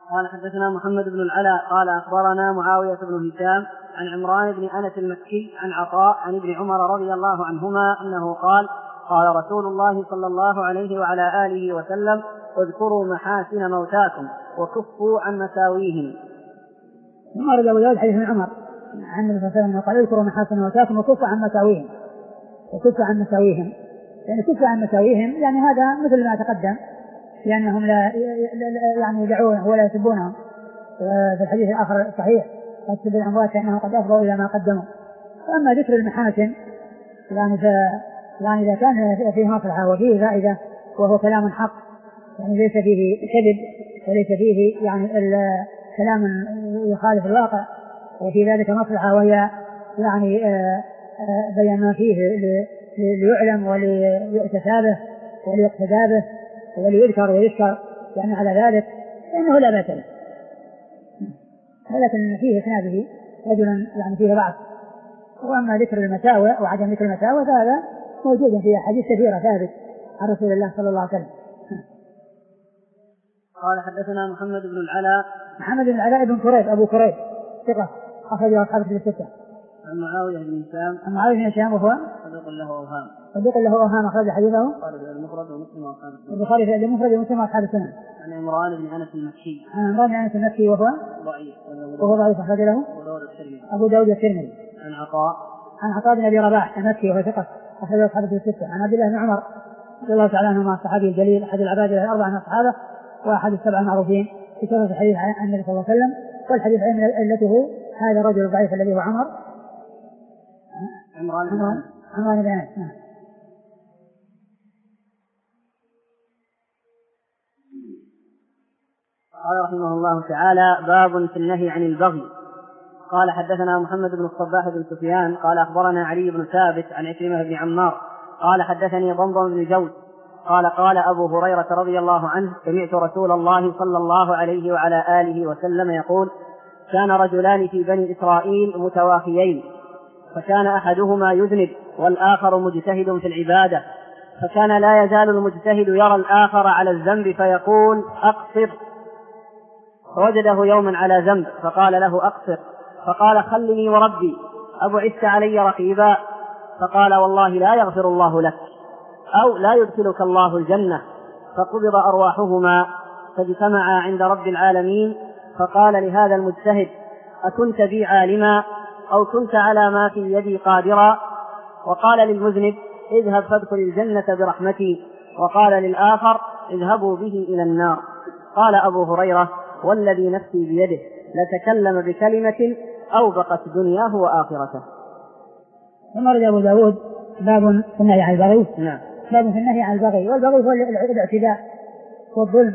قال حدثنا محمد بن العلاء قال أخبرنا معاوية بن هشام عن عمران بن أنس المكي عن عطاء عن ابن عمر رضي الله عنهما أنه قال قال رسول الله صلى الله عليه وعلى آله وسلم اذكروا محاسن موتاكم وكفوا عن مساويهم. ثم رد أبو داود حديث ابن عمر عن النبي صلى الله عليه وسلم قال اذكروا محاسن موتاكم وكفوا عن مساويهم وكفوا عن مساويهم يعني كفوا عن مساويهم يعني هذا مثل ما تقدم لأنهم لا يعني يدعون ولا يسبونهم في الحديث الآخر الصحيح يسب الأموات أنهم قد أفضوا إلى ما قدموا. وأما ذكر المحاسن يعني, ف... يعني إذا كان فيه مصلحة وفيه فائدة وهو كلام حق يعني ليس فيه كذب وليس فيه يعني كلام يخالف الواقع وفي ذلك مصلحة وهي يعني بيان ما فيه ليعلم وليؤتسى به وليقتدى به وليذكر ويذكر يعني على ذلك فإنه لا بأس له. ولكن فيه إسناده رجل يعني فيه ضعف. وأما ذكر المساوئ وعدم ذكر المساوئ فهذا موجود في أحاديث كثيرة ثابت عن رسول الله صلى الله عليه وسلم. قال حدثنا محمد بن العلاء محمد بن العلاء بن كريب أبو كريب ثقة أخرج أصحابه في الستة. عن معاوية بن هشام عن معاوية بن هشام وهو صدوق له أوهام صدوق له أوهام أخرج حديثه المفرد ومسلم وأصحاب السنن البخاري في المفرد ومسلم وأصحاب السنن. عن عمران بن أنس المكي عن عمران بن أنس المكي وهو ضعيف وهو ضعيف أخرج له أبو داود الترمذي. عن عطاء عن عطاء بن أبي رباح المكي وهو ثقة أخرج أصحابه في الستة. عن عبد الله بن عمر رضي الله تعالى عنهما الصحابي الجليل أحد العبادة الأربعة من الصحابة وأحد السبعة المعروفين في كثرة الحديث عن النبي صلى الله عليه وسلم. والحديث علته هذا الرجل الضعيف الذي هو عمر عمران بن أنس عمران بن أنس. قال رحمه الله تعالى باب في النهي عن البغي. قال حدثنا محمد بن الصباح بن سفيان قال أخبرنا علي بن ثابت عن عكرمة بن عمار قال حدثني ضمضم بن جوز قال قال أبو هريرة رضي الله عنه سمعت رسول الله صلى الله عليه وعلى آله وسلم يقول كان رجلان في بني إسرائيل متواخيين فكان أحدهما يذنب والآخر مجتهد في العبادة فكان لا يزال المجتهد يرى الآخر على الذنب فيقول أقصر فوجده يوما على ذنب فقال له أقصر فقال خلني وربي أبعثت علي رقيبا فقال والله لا يغفر الله لك أو لا يدخلك الله الجنة فقبض أرواحهما فاجتمعا عند رب العالمين فقال لهذا المجتهد أكنت بي عالما أو كنت على ما في يدي قادرا وقال للمذنب اذهب فادخل الجنة برحمتي وقال للآخر اذهبوا به إلى النار. قال أبو هريرة والذي نفسي بيده لتكلم بكلمة أوبقت دنياه وآخرته. ثم رد أبو داود باب في النهي عن البغي. نعم. باب في النهي عن البغي والبغي هو الاعتداء والظلم.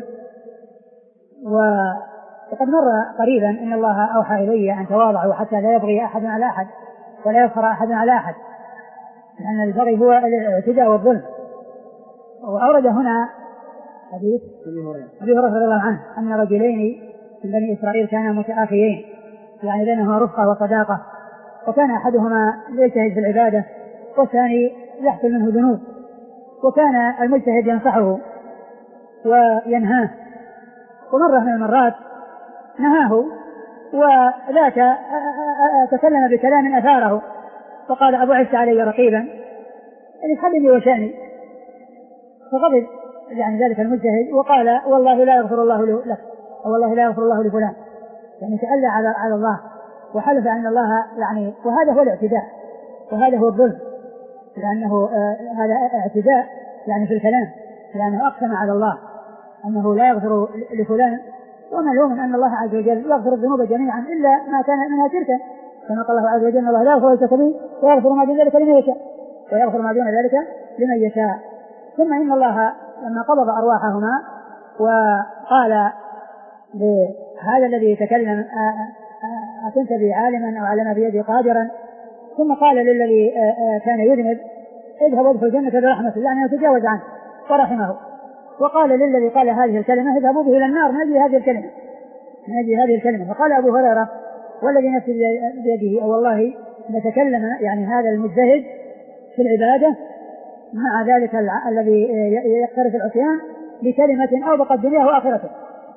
وقد مر قريبا إن الله أوحى إلي أن تواضعوا حتى لا يبغي أحد على أحد ولا يفخر أحد على أحد لأن البغي هو الاعتداء والظلم. وأورد هنا حديث أبي هريرة رضي الله عنه أن رجلين من بني إسرائيل كانا متآخيين يعني بينهما رفقة وصداقة وكان أحدهما يجتهد في العبادة والثاني يحصل منه ذنوب وكان المجتهد ينصحه وينهاه ومرة من المرات نهاه وذاك تكلم بكلام أثاره فقال أبعثت علي رقيبا يعني خلني وشأني فغضب يعني ذلك المجتهد وقال والله لا يغفر الله لك أو والله لا يغفر الله لفلان يعني تألى على على الله وحلف أن الله يعني وهذا هو الاعتداء وهذا هو الظلم لأنه آه هذا اعتداء يعني في الكلام لأنه أقسم على الله أنه لا يغفر لفلان ومعلوم أن الله عز وجل يغفر الذنوب جميعا إلا ما كان منها شركا كما قال الله عز وجل الله لا يغفر الشرك به ويغفر ما دون ذلك لمن يشاء ويغفر ما دون ذلك لمن يشاء. ثم إن الله لما قبض أرواحهما وقال لهذا الذي يتكلم أكنت بي عالما أو على ما بيدي قادرا ثم قال للذي كان يذنب اذهب وادخل الجنة برحمته يعني يتجاوز عنه ورحمه وقال للذي قال هذه الكلمة اذهبوا به إلى النار من أجل هذه الكلمة من أجل هذه الكلمة. فقال أبو هريرة والذي نفسي بيده أو والله نتكلم يعني هذا المجتهد في العبادة مع ذلك الذي يقترف العصيان بكلمة أوبقت دنياه وآخرته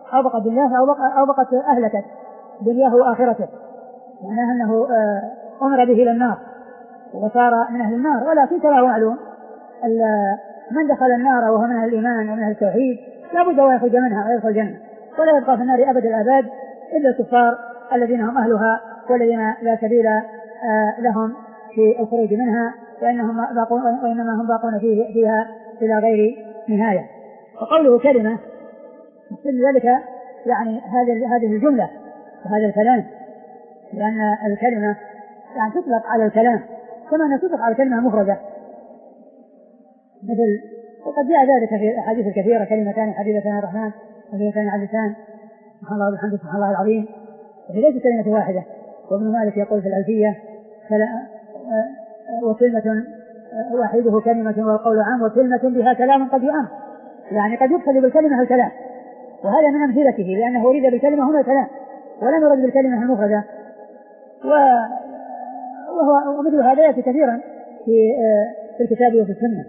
أو بقت دنياه أو, بق أو بقت أهلكت دنياه وآخرته، معناه أنه أمر به إلى النار وصار من أهل النار. ولكن كما هو معلوم من دخل النار وهو من أهل الإيمان ومن أهل التوحيد لا بد أن يخرج منها ويدخل الجنة، ولا يبقى في النار أبد الآباد إلا الكفار الذين هم أهلها والذين لا سبيل لهم في الخروج منها، وإنهم باقون وإنما هم باقون فيه فيها إلى غير نهاية. وقوله كلمة مثل ذلك يعني هذه هذه الجملة وهذا الكلام، لأن الكلمة يعني تطلق على الكلام كما أنها تطلق على الكلمة مفردة، مثل وقد جاء ذلك في الأحاديث الكثيرة: كلمتان حبيبتان الرحمن وكلمتان على اللسان سبحان الله وبحمده سبحان الله العظيم. وفي ليس كلمة واحدة. وابن مالك يقول في الألفية: وكلمة واحده كلمة والقول عام وكلمة بها كلام قد يؤم، يعني قد يقصد بالكلمة الكلام، وهذا من أمثلته لأنه أريد بالكلمة هنا الكلام ولم يرد بالكلمة المفردة. وهو ومثل هذا يأتي كثيرا في في الكتاب وفي السنة.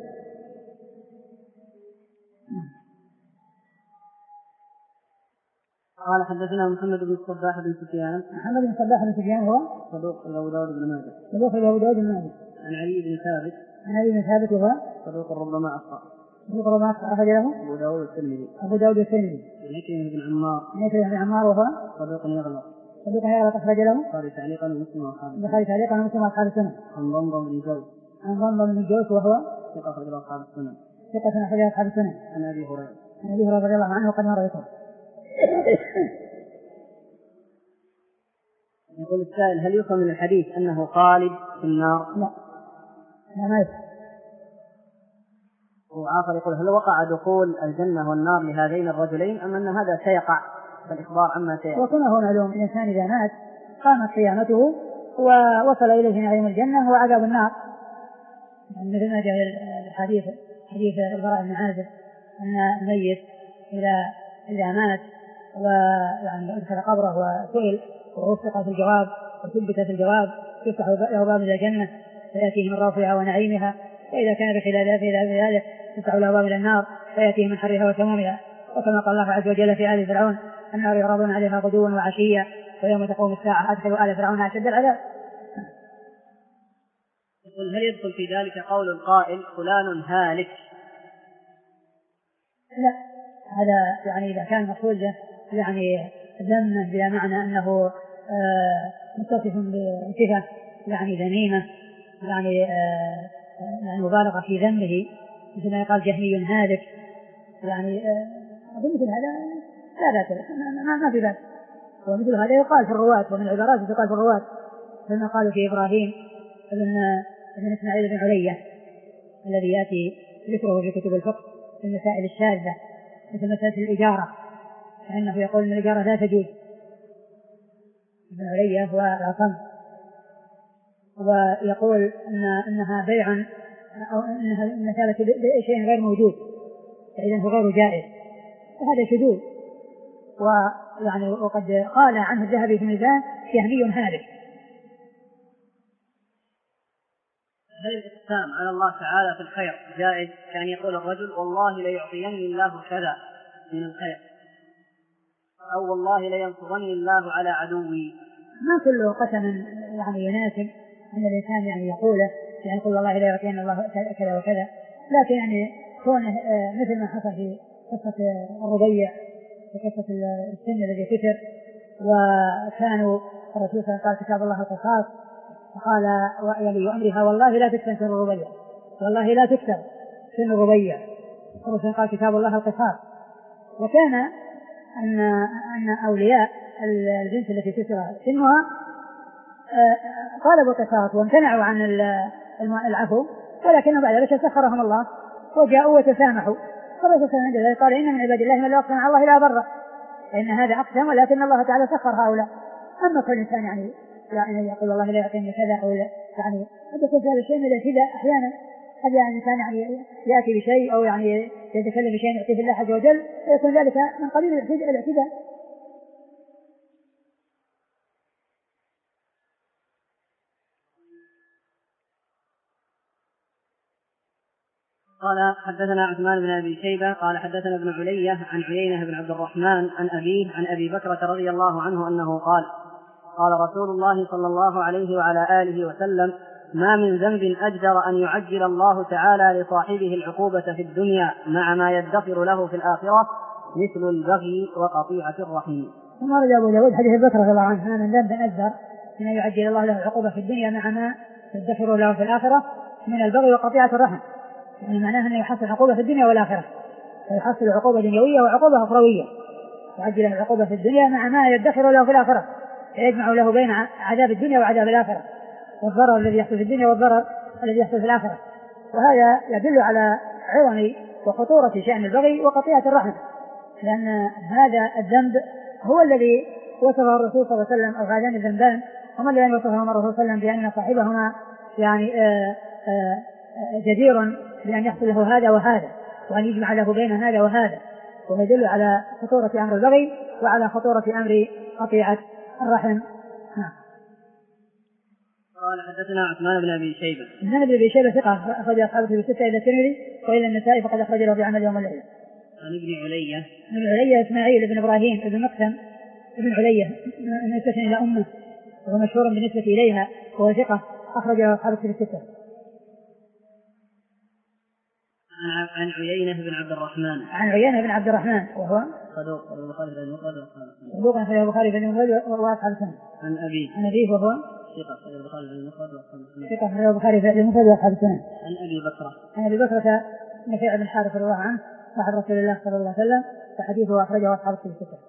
قال حدثنا محمد بن الصباح بن سفيان. محمد بن الصباح بن سفيان هو صدوق أبو داود بن ماجه. صدوق أبو داود بن ماجه. عن علي بن ثابت. عن علي بن ثابت هو صدوق ربما أخطأ. صدوق ربما أخطأ أخرج له أبو داود الترمذي. أبو داود الترمذي. عن عكرمة بن عمار. عن عكرمة بن عمار وهو صدوق يغلط. صدوق يغلط أخرج له البخاري تعليقا ومسلم وأصحاب السنة. البخاري تعليقا ومسلم وأصحاب السنة. عن ضمضم بن جوز. عن ضمضم بن جوز وهو ثقة أخرج له أصحاب السنة. ثقة أخرج له أصحاب السنة. عن أبي هريرة. عن أبي هريرة رضي الله عنه وقد مر ذكره. يقول السائل: هل يفهم من الحديث أنه خالد في النار؟ لا لا ما يفهم. وآخر يقول: هل وقع دخول الجنة والنار لهذين الرجلين أم أن هذا سيقع فالإخبار عما سيقع؟ وكما هو معلوم الإنسان إذا مات قامت قيامته ووصل إليه نعيم الجنة وعذاب النار، مثل ما جاء الحديث حديث البراء بن عازب أن الميت إذا إذا مات ويعني أدخل قبره وسئل ووفق في الجواب وثبت في الجواب يفتح له باب إلى الجنة فيأتيه من روحها ونعيمها، وإذا كان بخلاف ذلك يفتح له باب إلى النار فيأتيه من حرها وسمومها. وكما قال الله عز وجل في آل فرعون: النار يعرضون عليها غدوا وعشيا ويوم تقوم الساعة أدخلوا آل فرعون أشد العذاب. يقول: هل يدخل في ذلك قول القائل فلان هالك؟ لا، هذا يعني إذا كان مقصود يعني ذمه بلا معنى أنه متصف بصفة يعني ذميمة يعني يعني مبالغة في ذمه، مثل ما يقال جهمي هالك، يعني مثل هذا لا بأس ما, ما في بأس. ومثل هذا يقال في الرواة ومن العبارات يقال في الرواة كما قالوا في إبراهيم ابن ابن إسماعيل بن علية الذي يأتي ذكره في كتب الفقه في المسائل الشاذة مثل مسألة الإجارة، فإنه يقول أن الإجارة لا تجوز. ابن علية هو الأصم، ويقول أن أنها بيع أو أنها مثابة شيء غير موجود فإذا هو غير جائز، وهذا شذوذ. ويعني وقد قال عنه الذهبي في الميزان: جهمي هالك. هل الإقسام على الله تعالى في الخير جائز، كان يقول الرجل والله ليعطيني الله كذا من الخير، أو والله لينصرني الله على عدوي؟ ما كله قسم يعني يناسب أن الإنسان يعني يقوله، يعني يقول والله ليعطيني الله كذا وكذا، لكن يعني كونه مثل ما حصل في قصة الربيع في قصة السن الذي كثر وكانوا الرسول صلى الله عليه وسلم قال كتاب الله القصاص، فقال ولي أمرها والله لا تكسر سن الربيع، والله لا تكسر سن الربيع. الرسول قال كتاب الله القصاص. وكان أن أن أولياء البنت التي كسر سنها طالبوا القصاص وامتنعوا عن العفو، ولكن بعد ذلك سخرهم الله وجاءوا وتسامحوا. فالرسول عند ذلك قال: إن من عباد الله من لا يقسم على الله لا بره، فإن هذا أقسم ولكن الله تعالى سخر هؤلاء. أما كل إنسان يعني يعني يقول والله لا يعطيني كذا أو يعني قد يكون هذا الشيء من الاعتداء أحيانا، قد يعني الإنسان يعني يأتي بشيء أو يعني يتكلم بشيء يعطيه الله عز وجل ويكون ذلك من قبيل الاعتداء. قال حدثنا عثمان بن أبي شيبة قال حدثنا ابن علية عن عيينة بن عبد الرحمن عن أبيه عن أبي بكرة رضي الله عنه أنه قال قال رسول الله صلى الله عليه وعلى آله وسلم ما من ذنب أجدر أن يعجل الله تعالى لصاحبه العقوبة في الدنيا مع ما يدخر له في الآخرة مثل البغي وقطيعة الرحم. ثم رد أبو داود حديث بكرة رضي الله عنه ما من ذنب أجدر أن يعجل الله له العقوبة في الدنيا مع ما يدخر له في الآخرة من البغي وقطيعة الرحم، يعني معناه أنه يحصل عقوبة في الدنيا والآخرة، فيحصل عقوبة دنيوية وعقوبة أخروية، يعجل له العقوبة في الدنيا مع ما يدخر له في الآخرة، فيجمع له بين عذاب الدنيا وعذاب الآخرة، والضرر الذي يحصل في الدنيا والضرر الذي يحصل في الآخرة. وهذا يدل على عظم وخطورة شأن البغي وقطيعة الرحم، لأن هذا الذنب هو الذي وصفه الرسول صلى الله عليه وسلم، أو هذان الذنبان هما الذين وصفهما الرسول صلى الله عليه وسلم بأن صاحبهما يعني آآ آآ جدير بأن يحصل له هذا وهذا، وأن يجمع له بين هذا وهذا، ويدل على خطورة أمر البغي وعلى خطورة أمر قطيعة الرحم. قال حدثنا عثمان بن أبي شيبة. عثمان بن أبي شيبة ثقة أخرج أصحابه في الستة إلى الترمذي وإلى النسائي فقد أخرج له في عمل يوم الليلة. عن ابن علية. ابن علية إسماعيل بن إبراهيم بن مقسم ابن علية نسبة إلى أمه وهو مشهور بالنسبة إليها وهو ثقة أخرج له أصحابه في الستة. عن عيينة بن عبد الرحمن. عن عيينة بن عبد الرحمن وهو صدوق البخاري في المفرد صدوق أخرج البخاري في المفرد وأصحاب السنة. عن أبيه. عن أبيه وهو ثقة أخرج البخاري في المفرد وأصحاب السنة. ثقة أخرج البخاري في المفرد وأصحاب السنة. عن أبي بكرة. عن أبي بكرة نفيع بن الحارث رضي الله عنه صاحب رسول الله صلى الله عليه وسلم فحديثه أخرجه أصحاب الستة.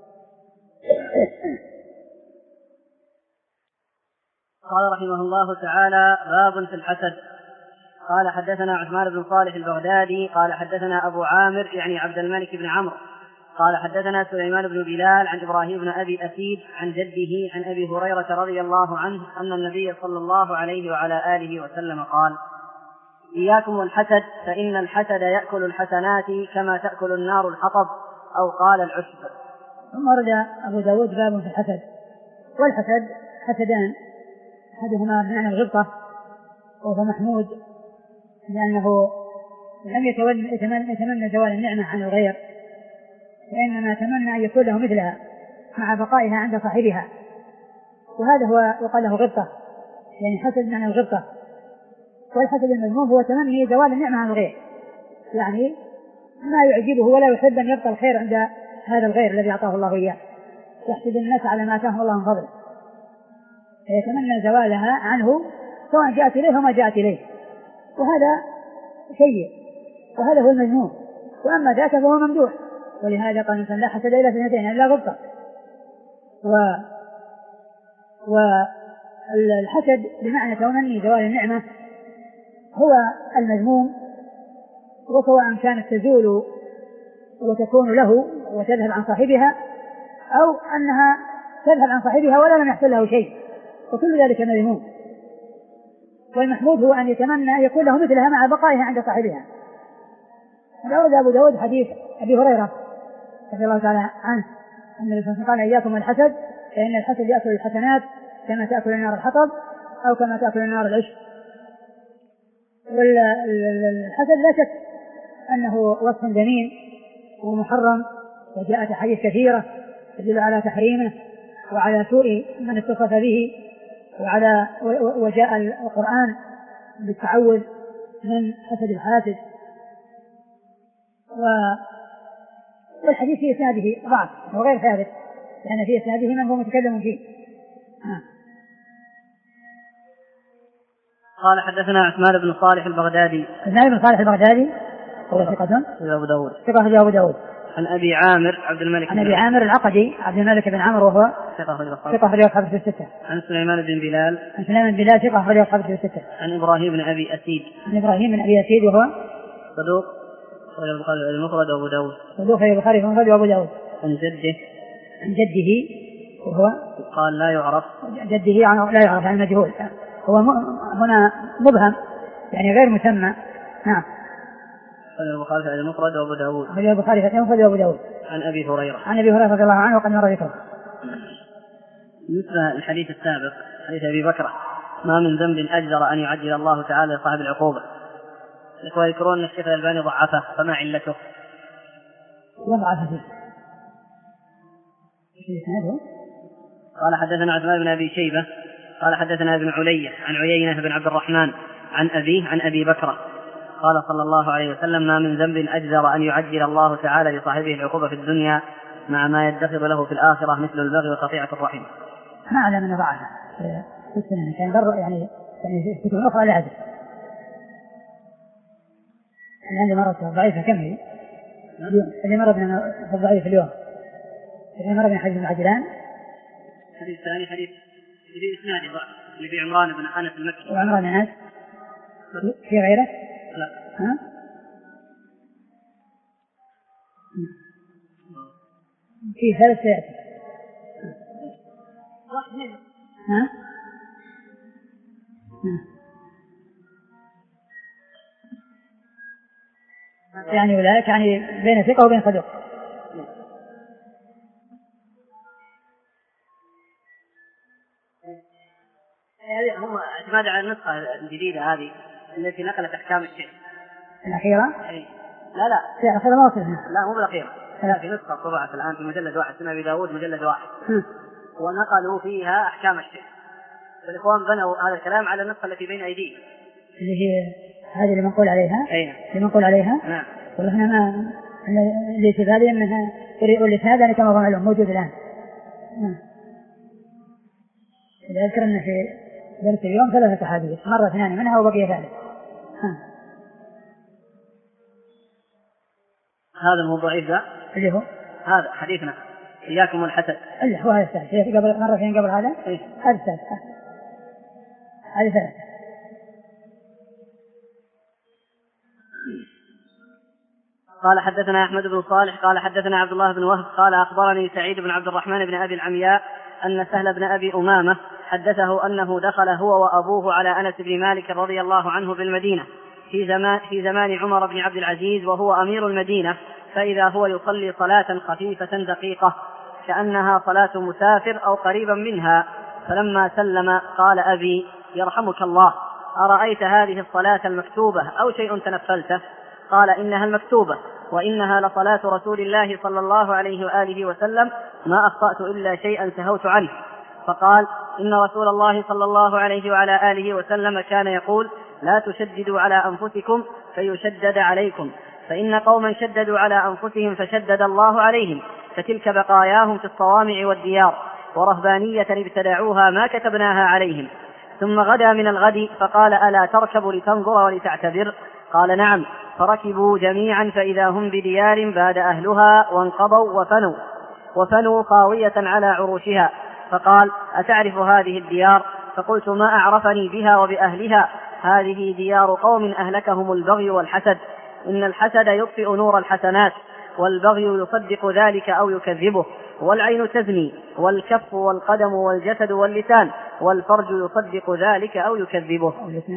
قال رحمه الله تعالى باب في الحسد. قال حدثنا عثمان بن صالح البغدادي قال حدثنا أبو عامر يعني عبد الملك بن عمرو قال حدثنا سليمان بن بلال عن إبراهيم بن أبي أسيد عن جده عن أبي هريرة رضي الله عنه أن النبي صلى الله عليه وعلى آله وسلم قال إياكم والحسد فإن الحسد يأكل الحسنات كما تأكل النار الحطب أو قال العشب. ثم ورد أبو داود باب في الحسد. والحسد حسدان، أحدهما بمعنى الغبطة وهو محمود لأنه لم يتمنى, يتمنى زوال النعمة عن الغير، وإنما تمنى أن يكون له مثلها مع بقائها عند صاحبها، وهذا هو يقال له غبطة، يعني حسد معنى الغبطة. والحسد المذموم هو تمني زوال النعمة عن الغير، يعني ما يعجبه ولا يحب أن يبقى الخير عند هذا الغير الذي أعطاه الله إياه، يحسد الناس على ما آتاهم الله من فضله، فيتمنى زوالها عنه سواء جاءت إليه وما جاءت إليه، وهذا سيء وهذا هو المذموم. وأما ذاك فهو ممدوح، ولهذا قال الإنسان لا حسد إلا في اثنتين لا غبطة. و والحسد بمعنى تمني زوال النعمة هو المذموم، وسواء كانت تزول وتكون له وتذهب عن صاحبها أو أنها تذهب عن صاحبها ولا لم يحصل له شيء، وكل ذلك مذموم. والمحمود هو أن يتمنى أن يكون له مثلها مع بقائها عند صاحبها. أورد أبو داود حديث أبي هريرة رضي الله تعالى عنه أن الرسول قال إياكم الحسد فإن الحسد يأكل الحسنات كما تأكل النار الحطب أو كما تأكل النار العشب. والحسد لا شك أنه وصف ذميم ومحرم، وجاءت أحاديث كثيرة تدل على تحريمه وعلى سوء من اتصف به، وعلى وجاء القرآن بالتعوذ من حسد الحاسد. والحديث في إسناده ضعف وغير ثابت، لأن في إسناده من هو متكلم فيه. قال حدثنا عثمان بن صالح البغدادي. عثمان بن صالح البغدادي هو ثقة أبو داود. ثقة أبو داود. عن أبي عامر عبد الملك. عن أبي عامر العقدي عبد الملك بن عمرو وهو ثقة أخرج أصحابه في الستة. عن سليمان بن بلال. عن سليمان بن بلال ثقة أخرج أصحابه في الستة. عن إبراهيم بن أبي أسيد. عن إبراهيم بن أبي أسيد وهو صدوق أخرج البخاري المفرد وأبو داود. صدوق أخرج البخاري المفرد وأبو داود. عن جده. عن جده وهو قال لا يعرف. جده يعني لا يعرف، يعني مجهول، هو هنا مبهم يعني غير مسمى. نعم. أخرج البخاري في المفرد وأبو داود. أخرج البخاري في المفرد وأبو داود. عن أبي هريرة. عن أبي هريرة رضي الله عنه وقد مر ذكره. مثل الحديث السابق حديث أبي بكر ما من ذنب أجدر أن يعجل الله تعالى لصاحب العقوبة، الإخوة يذكرون أن الشيخ الألباني ضعفه، فما علته؟ وضعف فيه. قال حدثنا عثمان بن أبي شيبة قال حدثنا ابن علية عن عيينة بن عبد الرحمن عن أبيه عن أبي بكرة قال صلى الله عليه وسلم: ما من ذنب أجدر أن يعجل الله تعالى لصاحبه العقوبة في الدنيا مع ما يدخر له في الآخرة مثل البغي وقطيعة الرحم. ما على من ضعفه في السنة كان ضر يعني يعني كتب أخرى لا أدري. اللي عندي مرة ضعيفة كم هي؟ اللي مرة من الضعيف اليوم اللي مرة من حديث العجلان. الحديث الثاني حديث في إسناد ضعف اللي في عمران بن أنس المكي. وعمران بن أنس في غيره؟ لا. ها؟ في ثلاث سيأتي. ها؟ يعني أولئك يعني بين ثقة وبين صدوق. هذه هم اعتماد على النسخة الجديدة هذه التي نقلت أحكام الشيخ الأخيرة؟ أي. لا لا في الأخيرة ما وصلنا. لا مو بالأخيرة، في نسخة طبعت الآن في مجلد واحد سنة أبي داود مجلد واحد ونقلوا فيها أحكام الشيخ. فالإخوان بنوا هذا الكلام على النسخة التي بين أيديهم اللي هي هذه اللي منقول عليها. أي اللي منقول عليها. نعم. ونحن ما اللي في هذه منها واللي في هذا كما هو معلوم موجود الآن. نعم. إذا أذكر أن في درس اليوم ثلاثة حديث مرة اثنان منها وبقي ثالث. هذا مو ضعيف ذا اللي هو هذا حديثنا إياكم والحسد. اللي هو هذا الثالث قبل مرة اثنين قبل هذا. إيه؟ هذا الثالث هذا ثالث. قال حدثنا أحمد بن صالح قال حدثنا عبد الله بن وهب قال أخبرني سعيد بن عبد الرحمن بن أبي العمياء أن سهل بن أبي أمامة حدثه أنه دخل هو وأبوه على أنس بن مالك رضي الله عنه بالمدينة في زمان, في زمان عمر بن عبد العزيز وهو أمير المدينة، فإذا هو يصلي صلاة خفيفة دقيقة كأنها صلاة مسافر أو قريبا منها، فلما سلم قال: أبي يرحمك الله، أرأيت هذه الصلاة المكتوبة أو شيء تنفلته؟ قال: إنها المكتوبة، وإنها لصلاة رسول الله صلى الله عليه وآله وسلم، ما أخطأت إلا شيئا سهوت عنه. فقال: إن رسول الله صلى الله عليه وعلى آله وسلم كان يقول: لا تشددوا على أنفسكم فيشدد عليكم، فإن قوما شددوا على أنفسهم فشدد الله عليهم، فتلك بقاياهم في الصوامع والديار، ورهبانية ابتدعوها ما كتبناها عليهم. ثم غدا من الغد فقال: ألا تركب لتنظر ولتعتبر؟ قال: نعم. فركبوا جميعا فإذا هم بديار باد أهلها وانقضوا وفنوا وفنوا خاوية على عروشها. فقال: أتعرف هذه الديار؟ فقلت: ما أعرفني بها وبأهلها، هذه ديار قوم أهلكهم البغي والحسد، إن الحسد يطفئ نور الحسنات، والبغي يصدق ذلك أو يكذبه، والعين تزني، والكف والقدم والجسد واللسان، والفرج يصدق ذلك أو يكذبه.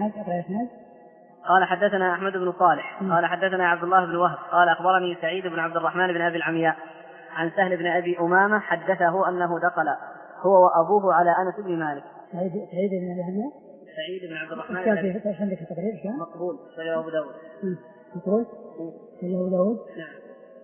قال حدثنا أحمد بن صالح قال حدثنا عبد الله بن وهب قال أخبرني سعيد بن عبد الرحمن بن أبي العمياء عن سهل بن أبي أمامة حدثه أنه دخل هو وأبوه على أنس بن مالك. سعيد بن أبي العمياء سعيد بن عبد الرحمن كان في فتح عندك تقرير كان مقبول سيد أبو داود مقبول سيد أبو داود. نعم.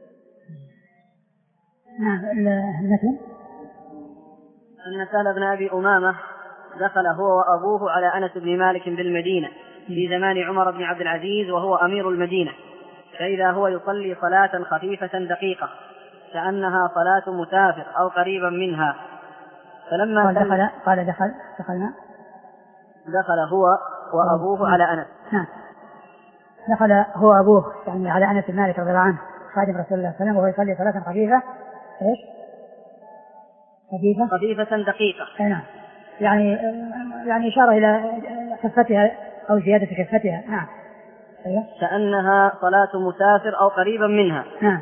نعم. المتن أن سهل بن أبي أمامة دخل هو وأبوه على أنس بن مالك بالمدينة في زمان عمر بن عبد العزيز وهو أمير المدينة، فإذا هو يصلي صلاة خفيفة دقيقة كأنها صلاة مسافر أو قريبا منها. فلما قال دخل قال دخل دخلنا دخل هو وأبوه على أنس. نعم. دخل هو أبوه يعني على أنس بن مالك رضي الله عنه خادم رسول الله صلى الله عليه وسلم وهو يصلي صلاة خفيفة إيش؟ خفيفة خفيفة دقيقة. نعم. يعني يعني إشارة إلى خفتها أو زيادة خفتها. نعم. أيوة. كأنها صلاة مسافر أو قريبا منها. نعم.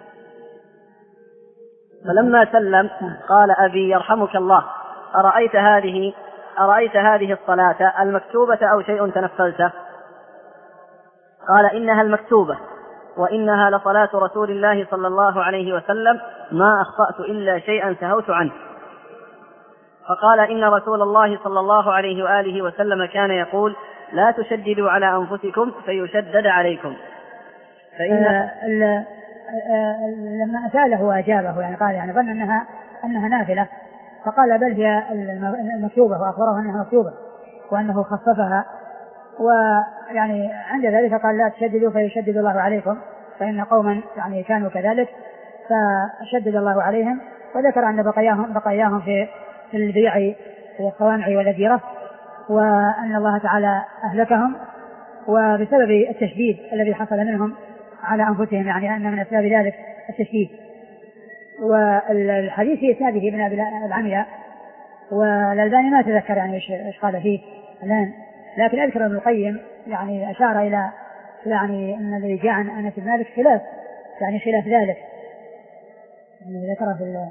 فلما سلم قال: أبي يرحمك الله، أرأيت هذه أرأيت هذه الصلاة المكتوبة أو شيء تنفلته؟ قال: إنها المكتوبة، وإنها لصلاة رسول الله صلى الله عليه وسلم، ما أخطأت إلا شيئا سهوت عنه. فقال: إن رسول الله صلى الله عليه وآله وسلم كان يقول: لا تشددوا على أنفسكم فيشدد عليكم. فإن آه لما سأله وأجابه يعني قال يعني ظن أنها أنها نافلة، فقال بل هي المكتوبة، وأخبره أنها مكتوبة وأنه خففها، ويعني عند ذلك قال لا تشددوا فيشدد الله عليكم، فإن قوما يعني كانوا كذلك فشدد الله عليهم، وذكر أن بقياهم بقياهم في في البيع في الصوامع والأديرة، وأن الله تعالى أهلكهم وبسبب التشديد الذي حصل منهم على أنفسهم، يعني أن من أسباب ذلك التشديد. والحديث في إسناده ابن أبي العمياء، والألباني ما تذكر يعني إيش قال فيه الآن، لكن أذكر ابن القيم يعني أشار إلى يعني أن الذي جاء عن أنس بن مالك خلاف يعني خلاف ذلك، يعني ذكر في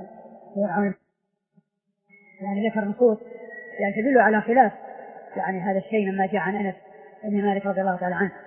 يعني ذكر نصوص يعني تدل على خلاف يعني هذا الشيء مما جاء عن أنس بن مالك رضي الله تعالى عنه.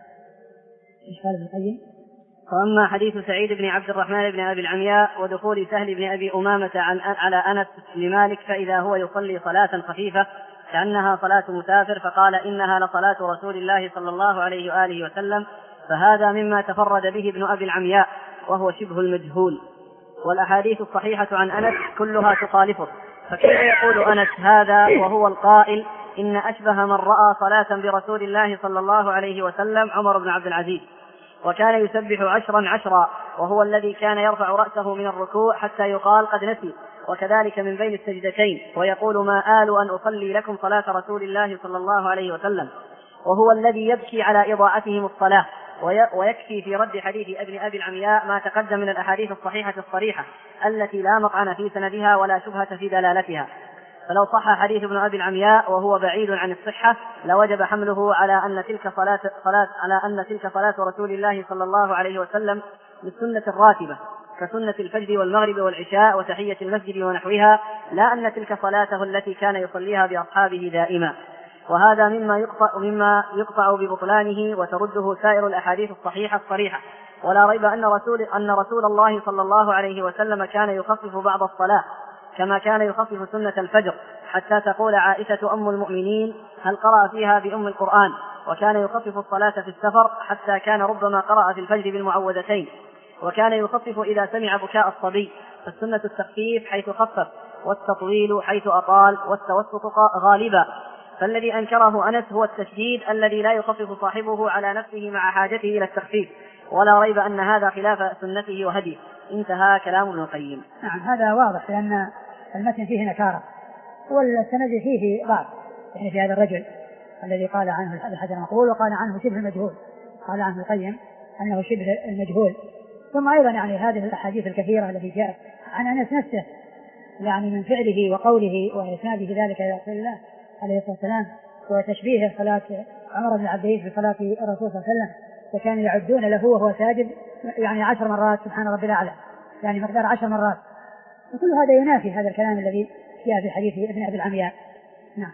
إيش قال ابن القيم؟ وأما حديث سعيد بن عبد الرحمن بن أبي العمياء ودخول سهل بن أبي أمامة عن على أنس بن مالك فإذا هو يصلي صلاة خفيفة كأنها صلاة مسافر، فقال إنها لصلاة رسول الله صلى الله عليه وآله وسلم، فهذا مما تفرد به ابن أبي العمياء وهو شبه المجهول. والأحاديث الصحيحة عن أنس كلها تخالفه، فكيف يقول أنس هذا وهو القائل إن أشبه من رأى صلاة برسول الله صلى الله عليه وسلم عمر بن عبد العزيز، وكان يسبح عشرا عشرا، وهو الذي كان يرفع رأسه من الركوع حتى يقال قد نسي، وكذلك من بين السجدتين، ويقول ما آل أن أصلي لكم صلاة رسول الله صلى الله عليه وسلم، وهو الذي يبكي على إضاعتهم الصلاة. ويكفي في رد حديث ابن أبي العمياء ما تقدم من الأحاديث الصحيحة الصريحة التي لا مطعن في سندها ولا شبهة في دلالتها. فلو صح حديث ابن أبي العمياء وهو بعيد عن الصحة لوجب حمله على أن تلك صلاة, صلاة على أن تلك صلاة رسول الله صلى الله عليه وسلم للسنة الراتبة كسنة الفجر والمغرب والعشاء وتحية المسجد ونحوها، لا أن تلك صلاته التي كان يصليها بأصحابه دائما. وهذا مما يقطع, مما يقطع ببطلانه وترده سائر الأحاديث الصحيحة الصريحة. ولا ريب أن رسول, أن رسول الله صلى الله عليه وسلم كان يخفف بعض الصلاة كما كان يخفف سنة الفجر، حتى تقول عائشة أم المؤمنين هل قرأ فيها بأم القرآن، وكان يخفف الصلاة في السفر حتى كان ربما قرأ في الفجر بالمعوذتين، وكان يخفف إذا سمع بكاء الصبي، فالسنة التخفيف حيث خفف، والتطويل حيث أطال، والتوسط غالبا. فالذي أنكره أنس هو التشديد الذي لا يخفف صاحبه على نفسه مع حاجته إلى التخفيف، ولا ريب أن هذا خلاف سنته وهديه. انتهى كلام ابن القيم. نعم هذا واضح، لأن المتن فيه نكارة والسند فيه ضعف، يعني في هذا الرجل الذي قال عنه الحجر المقبول وقال عنه شبه المجهول، قال عنه القيم أنه شبه المجهول. ثم أيضا يعني هذه الأحاديث الكثيرة التي جاءت عن أنس نفسه يعني من فعله وقوله وإسناده ذلك إلى رسول الله عليه الصلاة والسلام، وتشبيه صلاة عمر بن عبد العزيز بصلاة الرسول صلى الله عليه وسلم، وكانوا يعدون له وهو ساجد يعني عشر مرات سبحان ربي الأعلى، يعني مقدار عشر مرات، وكل هذا ينافي هذا الكلام الذي جاء في حديث ابن أبي العمياء. نعم.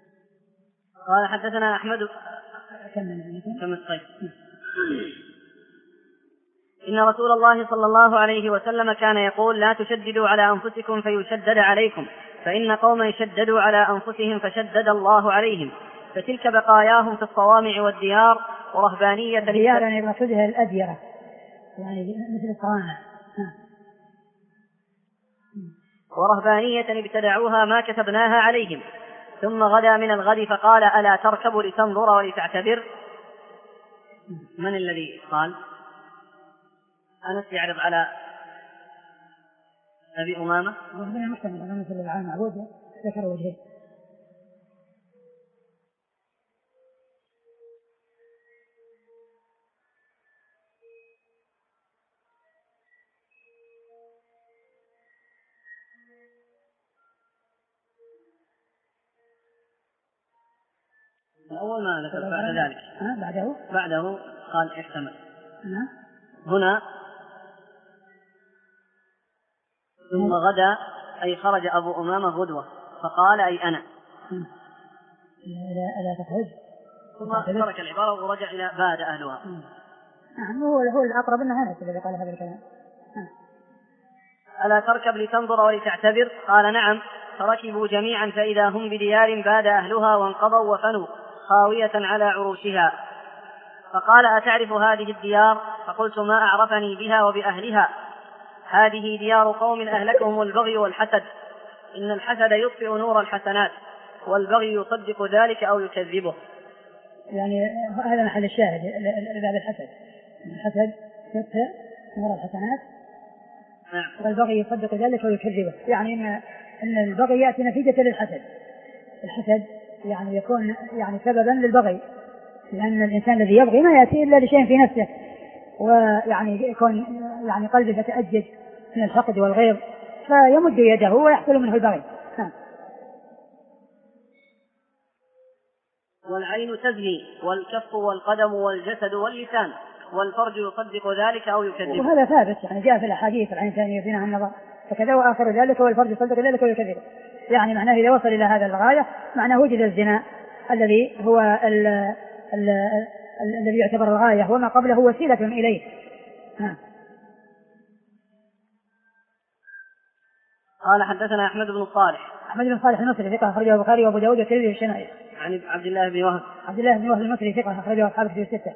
قال حدثنا أحمد كم الصيف إن رسول الله صلى الله عليه وسلم كان يقول لا تشددوا على أنفسكم فيشدد عليكم، فإن قوما شددوا على أنفسهم فشدد الله عليهم، فتلك بقاياهم في الصوامع والديار ورهبانية الديار يعني مقصودها الأديرة يعني مثل الصوامع ورهبانية ابتدعوها ما كتبناها عليهم. ثم غدا من الغد فقال ألا تركب لتنظر ولتعتبر. من الذي قال؟ أنس يعرض على أبي أمامة وابن المحتمل أمام صلى الله عليه وسلم ذكر وجهه. الأول ما ذكر بعد ذلك بعده بعده قال احتمل نعم. هنا ثم غدا أي خرج أبو أمامة غدوة فقال أي أنا ألا تخرج ثم ترك العبارة ورجع إلى باد أهلها. نعم هو هو الأقرب أنه أنس الذي قال هذا الكلام. ألا تركب لتنظر ولتعتبر؟ قال نعم. فركبوا جميعا فإذا هم بديار باد أهلها وانقضوا وفنوا، خاوية على عروشها. فقال: أتعرف هذه الديار؟ فقلت: ما أعرفني بها وبأهلها. هذه ديار قوم أهلكهم البغي والحسد، إن الحسد يطفئ نور الحسنات، والبغي يصدق ذلك أو يكذبه. يعني هذا محل الشاهد لباب الحسد، الحسد يطفئ نور الحسنات والبغي يصدق ذلك ويكذبه. يعني إن أن البغي يأتي نتيجة للحسد. الحسد يعني يكون يعني سببا للبغي، لأن الإنسان الذي يبغي ما يأتي إلا لشيء في نفسه، ويعني يكون يعني قلبه يتأجج من الحقد والغيظ فيمد يده ويحصل منه البغي. والعين تزني، والكف والقدم والجسد واللسان، والفرج يصدق ذلك أو يكذبه. وهذا ثابت، يعني جاء في الأحاديث: العين تزني يزينها النظر، فكذا وآخر ذلك، والفرج يصدق ذلك ويكذبه. يعني معناه إذا وصل إلى هذا الغاية معناه وجد الزنا الذي هو ال ال ال الذي يعتبر الغاية، وما قبله وسيلة إليه. ها. قال: حدثنا أحمد بن صالح. أحمد بن صالح المصري ثقة أخرجه البخاري وأبو داود والترمذي والشمائل. عن عبد الله بن وهب. عبد الله بن وهب المصري ثقة أخرجه أصحاب الكتب الستة.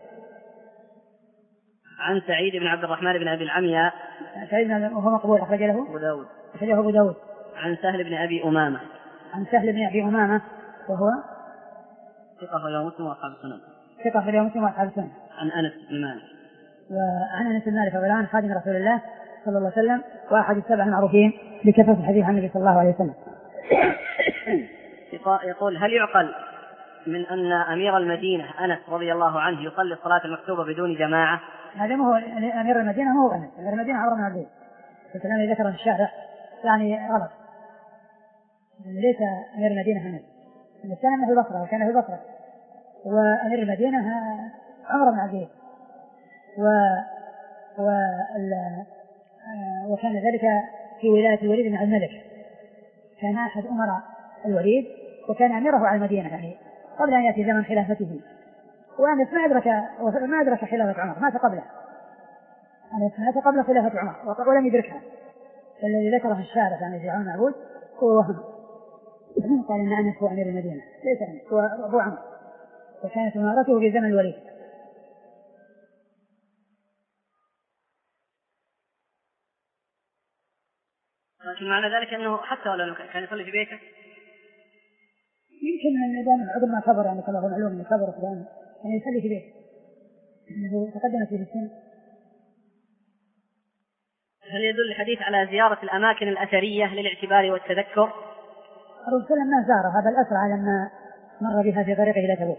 عن سعيد بن عبد الرحمن بن أبي العمياء. سعيد وهو مقبول أخرج له أبو داود. أخرجه أبو داود. عن سهل بن أبي أمامة. عن سهل بن أبي أمامة وهو ثقة أخرجه مسلم وأصحاب السنن. ثقة أخرجه مسلم وأصحاب السنن. عن أنس بن مالك. وعن أنس بن مالك رضي الله عنه خادم رسول الله صلى الله عليه وسلم، وأحد السبع المعروفين بكثرة الحديث عن النبي صلى الله عليه وسلم. يقول: هل يعقل من أن أمير المدينة أنس رضي الله عنه يصلي الصلاة المكتوبة بدون جماعة؟ هذا ما هو أمير المدينة، ما هو أنس. أمير المدينة عمرو بن عبد العزيز، الكلام اللي ذكره الشارع يعني غلط. ليس أمير المدينة أنس، أنس كان في البصرة وكان في البصرة، وأمير المدينة عمرو بن عبد العزيز، و وال... وكان ذلك في ولاية الوليد بن عبد الملك، كان أحد أمراء الوليد وكان أميره على المدينة يعني قبل أن يأتي زمن خلافته. وأنس ما أدرك ما أدرك خلافة عمر، مات قبله. أنس مات قبل خلافة عمر ولم يدركها. الذي ذكره الشارع عن ابن عون معبود هو وهم، قال إن أنس هو أمير المدينة، ليس أنس، هو أبو عمرو، وكانت إمارته في زمن الوليد. لكن معنى ذلك أنه حتى ولو كان يصلي في بيته يمكن أن دائما عقب ما كبر، يعني كما هو معلوم أنه كبر فلان يعني يصلي في بيته، أنه تقدم فيه السن. هل يدل الحديث على زيارة الأماكن الأثرية للاعتبار والتذكر؟ الرسول صلى الله عليه وسلم ما زارها، بل أسرع لما مر بها في طريقه إلى تبوك.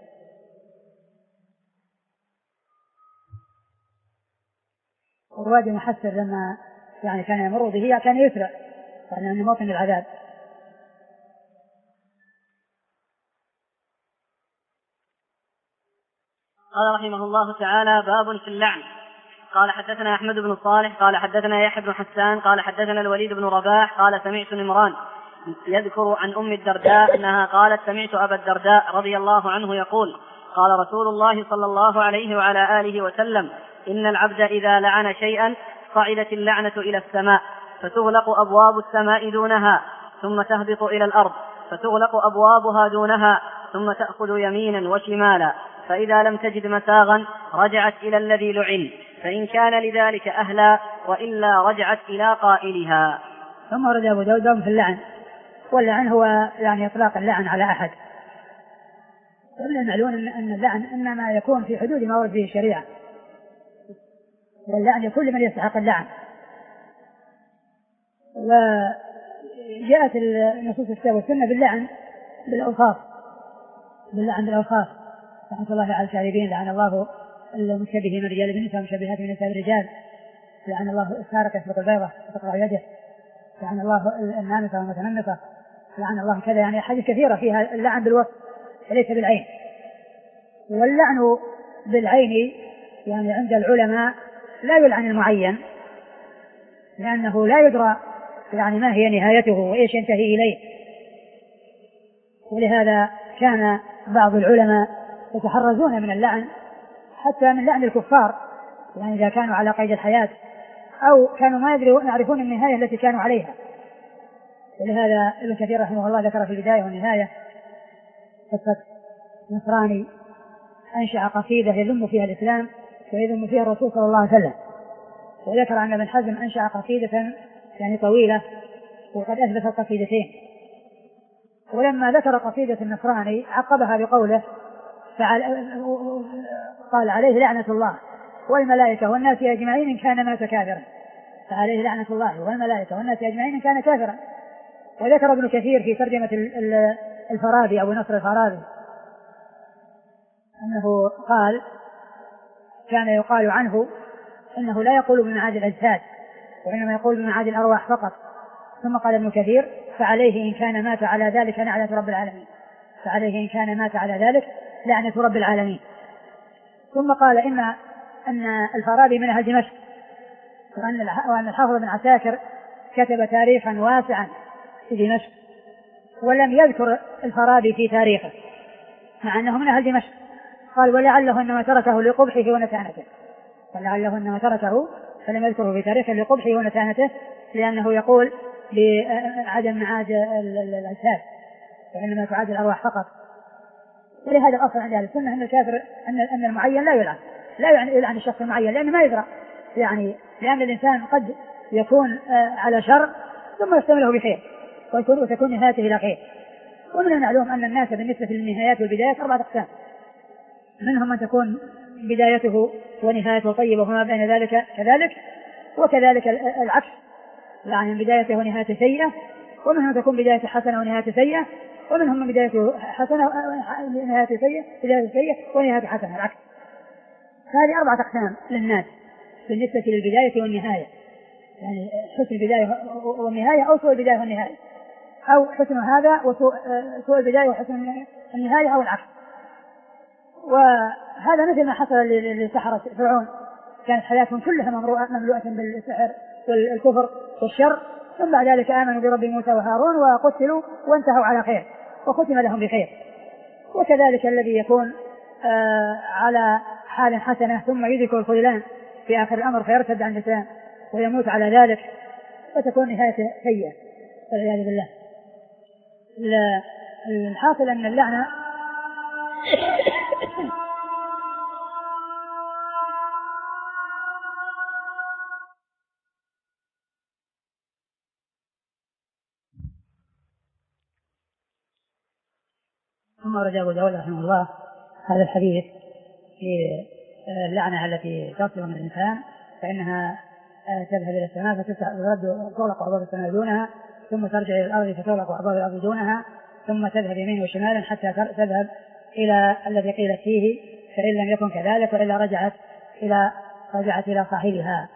والوادي محسر لما يعني كان يمر به كان يسرع لأنه موطن العذاب. قال رحمه الله تعالى: باب في اللعن. قال: حدثنا أحمد بن صالح قال حدثنا يحيى بن حسان قال حدثنا الوليد بن رباح قال سمعت نمران يذكر عن أم الدرداء أنها قالت: سمعت أبا الدرداء رضي الله عنه يقول: قال رسول الله صلى الله عليه وعلى آله وسلم: إن العبد إذا لعن شيئا صعدت اللعنة إلى السماء فتغلق أبواب السماء دونها ثم تهبط إلى الأرض فتغلق أبوابها دونها ثم تأخذ يمينا وشمالا، فإذا لم تجد مساغا رجعت إلى الذي لعن فإن كان لذلك أهلا، وإلا رجعت إلى قائلها. ثم ورد أبو داود باب في اللعن. واللعن هو يعني إطلاق اللعن على أحد، ومن المعلوم أن اللعن إنما يكون في حدود ما ورد فيه الشريعة، واللعن يكون لمن يستحق اللعن. وجاءت النصوص الكتاب والسنة باللعن بالأوصاف، باللعن بالأوصاف: رحمة الله على الكاذبين، لعن الله المشبهين من رجال بالنساء ومشبهات من نساء الرجال، لعن الله السارق يسرق البيضة وتقطع يده، لعن الله النامصة والمتنمصة، لعن الله كذا. يعني حديث كثيرة فيها اللعن بالوصف وليس بالعين. واللعن بالعين يعني عند العلماء لا يلعن المعين، لأنه لا يدرى يعني ما هي نهايته وإيش ينتهي إليه. ولهذا كان بعض العلماء يتحرزون من اللعن حتى من لعن الكفار، يعني إذا كانوا على قيد الحياة أو كانوا ما يدرون يعرفون النهاية التي كانوا عليها. ولهذا ابن كثير رحمه الله ذكر في البداية والنهاية قصة نصراني أنشأ قصيدة يذم فيها الإسلام ويذم فيها الرسول صلى الله عليه وسلم، وذكر أن ابن حزم أنشأ قصيدة يعني طويلة وقد أثبت القصيدتين. ولما ذكر قصيدة النصراني عقبها بقوله قال عليه لعنة الله والملائكة والناس أجمعين إن كان مات كافرا، فعليه لعنة الله والملائكة والناس أجمعين إن كان كافرا. وذكر ابن كثير في ترجمة الفارابي أبو نصر الفارابي أنه قال كان يقال عنه إنه لا يقول بمعاد الأجساد وإنما يقول بمعاد الأرواح فقط. ثم قال ابن كثير فعليه إن كان مات على ذلك لعنة رب العالمين، فعليه إن كان مات على ذلك لعنة رب العالمين. ثم قال إن أن الفارابي من أهل دمشق، وأن الحافظ بن عساكر كتب تاريخا واسعا في دمشق ولم يذكر الفارابي في تاريخه مع أنه من أهل دمشق. قال ولعله أنما تركه لقبحه ونتانته، ولعله أنما تركه فلم يذكره في تاريخه لقبحه ونتانته، لأنه يقول بعدم معاد الأجساد وإنما تعاد الأرواح فقط. ولهذا الأصل عند أهل السنة أن الكافر أن أن المعين لا يلعن، لا يلعن الشخص المعين لأنه ما يدرى، يعني لأن الإنسان قد يكون على شر ثم يستمره بخير وتكون نهايته إلى خير. ومن المعلوم أن الناس بالنسبة للنهايات والبدايات أربعة أقسام، منهم من تكون بدايته ونهايته طيبة وما بين ذلك كذلك، وكذلك العكس يعني بدايته ونهايته سيئة، ومنهم تكون بدايته حسنة ونهايته سيئة، ومنهم من بدايته حسنة ونهايته سيئة بدايته سيئة ونهايته حسنة العكس. هذه أربعة أقسام للناس بالنسبة للبداية والنهاية، يعني حسن البداية والنهاية أو سوء البداية والنهاية، أو حسن هذا وسوء سوء البداية وحسن النهاية أو العكس. وهذا مثل ما حصل لسحرة فرعون، كانت حياتهم كلها مملوءة بالسحر والكفر والشر، ثم بعد ذلك آمنوا برب موسى وهارون وقتلوا وانتهوا على خير وختم لهم بخير. وكذلك الذي يكون آه على حال حسنة ثم يدرك الخذلان في آخر الأمر فيرتد عن الإسلام ويموت على ذلك فتكون نهايته سيئة والعياذ بالله. الحاصل أن اللعنة ثم رجع أبو داود رحمه الله هذا الحديث في اللعنة التي تصل من الإنسان فإنها تذهب إلى السماء فترد تغلق أبواب السماء دونها، ثم ترجع إلى الأرض فتغلق أبواب الأرض دونها، ثم تذهب يمين وشمالا حتى تذهب إلى الذي قيل فيه، فإن لم يكن كذلك وإلا رجعت إلى رجعت إلى صاحبها.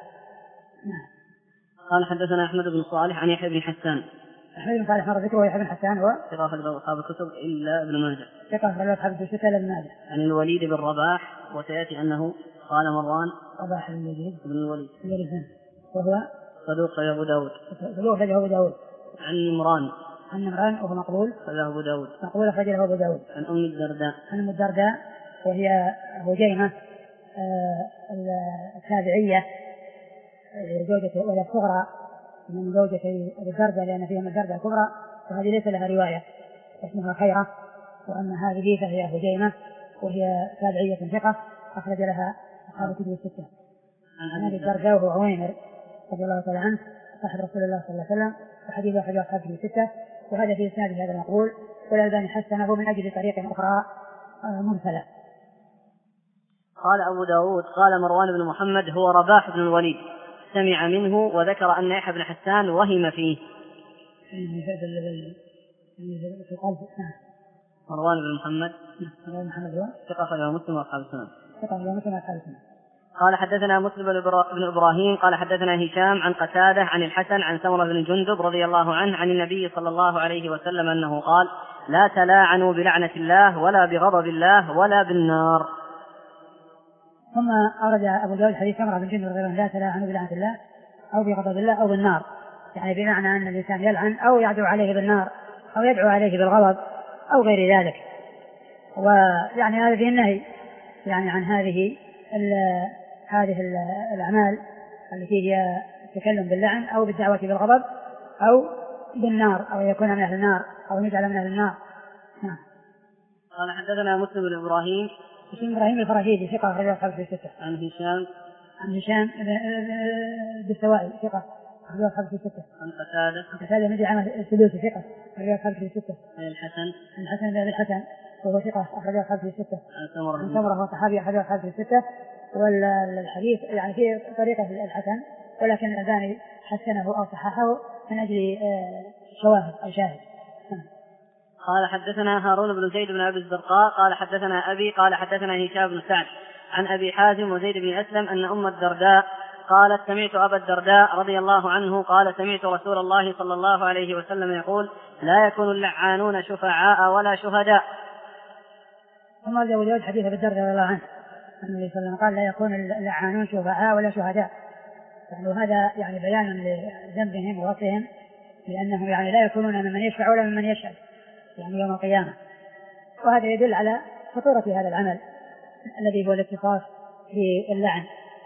قال حدثنا أحمد بن صالح عن يحيى بن حسان. أحمد بن صالح مر ذكره ويحيى بن حسان هو ثقة أخرج أصحاب الكتب إلا ابن ماجه. ثقة أخرج أصحاب الكتب إلا ابن ماجه. عن الوليد بن رباح وسيأتي أنه قال مروان رباح بن الوليد بن الوليد وهو صدوق أخرجه أبو داود. صدوق أخرجه أبو داود. عن نمران عن نمران وهو مقبول أخرجه أبو داود. مقبول أخرجه أبو داود. عن أم الدرداء عن أم الدرداء وهي هجيمة التابعية زوجة ولا الصغرى من زوجة أبي الدرداء لأن فيها من الدرداء الكبرى، وهذه ليس لها رواية اسمها خيرة، وأن هذه فهي هجيمة وهي تابعية ثقة أخرج لها أصحاب الكتب الستة. عن أبي الدرداء وهو عويمر رضي الله تعالى عنه صاحب رسول الله صلى الله عليه وسلم، وحديث أخرج أصحاب الكتب الستة، وهذا في إسناده هذا المقبول، والألباني حسنه من أجل طريق أخرى مرسلة. قال أبو داود قال مروان بن محمد هو رباح بن الوليد سمع منه، وذكر أن يحيى بن حسان وهم فيه. مروان بن محمد ثقة أخرجه مسلم وأصحاب السنن. قال حدثنا مسلم بن إبراهيم قال حدثنا هشام عن قتادة عن الحسن عن سمرة بن جندب رضي الله عنه عن النبي صلى الله عليه وسلم أنه قال لا تلاعنوا بلعنة الله ولا بغضب الله ولا بالنار. ثم أرد أبو داود حديث سمرة بن جندب رضي الله عنه لا تلاعنوا بلعنة الله أو بغضب الله أو بالنار، يعني بمعنى أن الإنسان يلعن أو يدعو عليه بالنار أو يدعو عليه بالغضب أو غير ذلك. ويعني هذا فيه النهي يعني عن هذه هذه الأعمال التي هي التكلم باللعن أو بالدعوة بالغضب أو بالنار أو يكون من أهل النار أو يجعل من أهل النار. قال حدثنا مسلم بن إبراهيم مسلم إبراهيم الفراهيدي ثقة أخرجه أصحاب الكتب الستة. عن هشام عن هشام بالسوائي ثقة أخرجه أصحاب الكتب الستة. عن قتادة قتادة بن دعامة السدوسي ثقة أخرجه أصحاب الكتب الستة. عن الحسن عن الحسن بن أبي الحسن وهو ثقة أخرجه أصحاب الكتب الستة. عن سمرة عن سمرة وهو صحابي أخرجه أصحاب الكتب الستة. والحديث يعني في طريقة الحسن ولكن الألباني حسنه أو صححه من أجل شواهد أو شاهد. قال حدثنا هارون بن زيد بن أبي الزرقاء قال حدثنا أبي قال حدثنا هشام بن سعد عن أبي حازم وزيد بن أسلم أن أم الدرداء قالت سمعت أبا الدرداء رضي الله عنه قال سمعت رسول الله صلى الله عليه وسلم يقول لا يكون اللعانون شفعاء ولا شهداء. ثم رجع وليد حديث أبي الدرداء رضي الله عنه النبي صلى الله عليه وسلم قال لا يكون اللعانون شفعاء ولا شهداء، يعني هذا يعني بيان لذنبهم ووصفهم لأنهم يعني لا يكونون ممن يشفع ولا ممن يشهد يعني يوم القيامة، وهذا يدل على خطورة هذا العمل الذي هو الاتصاف باللعن.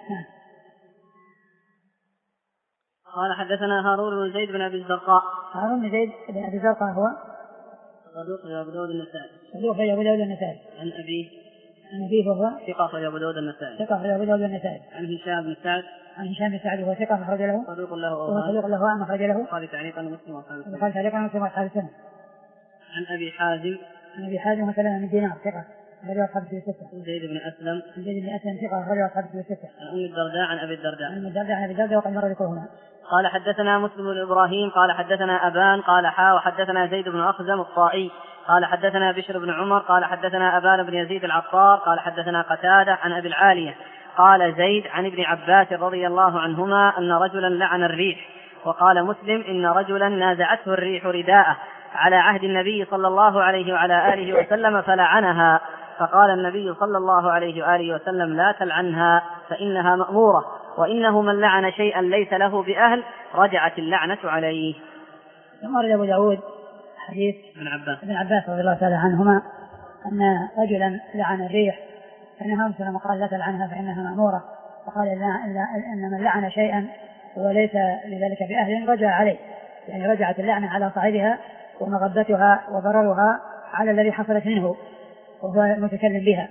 قال حدثنا هارون بن زيد بن أبي الزرقاء. هارون بن زيد بن أبي الزرقاء هو صدوق أبو داود النسائي. صدوق أبو داود النسائي. عن أبيه عن أبيه وهو ثقة أبو داود النسائي. ثقة أبو داود النسائي. عن هشام بن سعد. عن هشام بن سعد وهو ثقة أخرج له. صدوق له وهو صدوق له وأم أخرج له. قال تعليقا مسلم وأصحاب السنة. قال تعليقا مسلم وأصحاب السنة. عن أبي حازم. عن أبي حازم وسلمة من دينار ثقة أخرج أصحاب الستة. زيد بن أسلم. زيد بن أسلم ثقة أخرج أصحاب الستة. عن أم الدرداء عن أبي الدرداء. عن أم الدرداء عن أبي الدرداء وقد مر ذكرهما. قال حدثنا مسلم بن إبراهيم قال حدثنا أبان قال حا وحدثنا زيد بن أخزم الطائي قال حدثنا بشر بن عمر قال حدثنا أبان بن يزيد العطار قال حدثنا قتادة عن أبي العالية قال زيد عن ابن عباس رضي الله عنهما أن رجلا لعن الريح. وقال مسلم إن رجلا نازعته الريح رداءه على عهد النبي صلى الله عليه وعلى آله وسلم فلعنها، فقال النبي صلى الله عليه وآله وسلم لا تلعنها فإنها مأمورة، وإنه من لعن شيئا ليس له بأهل رجعت اللعنة عليه. ثم ورد أبو داود حديث ابن عباس ابن عباس رضي الله تعالى عنهما أن رجلا لعن الريح فإنها مسلم قال لا تلعنها فإنها مأمورة، فقال إن من لعن شيئا وليس لذلك بأهل رجع عليه، يعني رجعت اللعنة على صاحبها ومغبتها وضررها على الذي حصلت منه وهو المتكلم بها.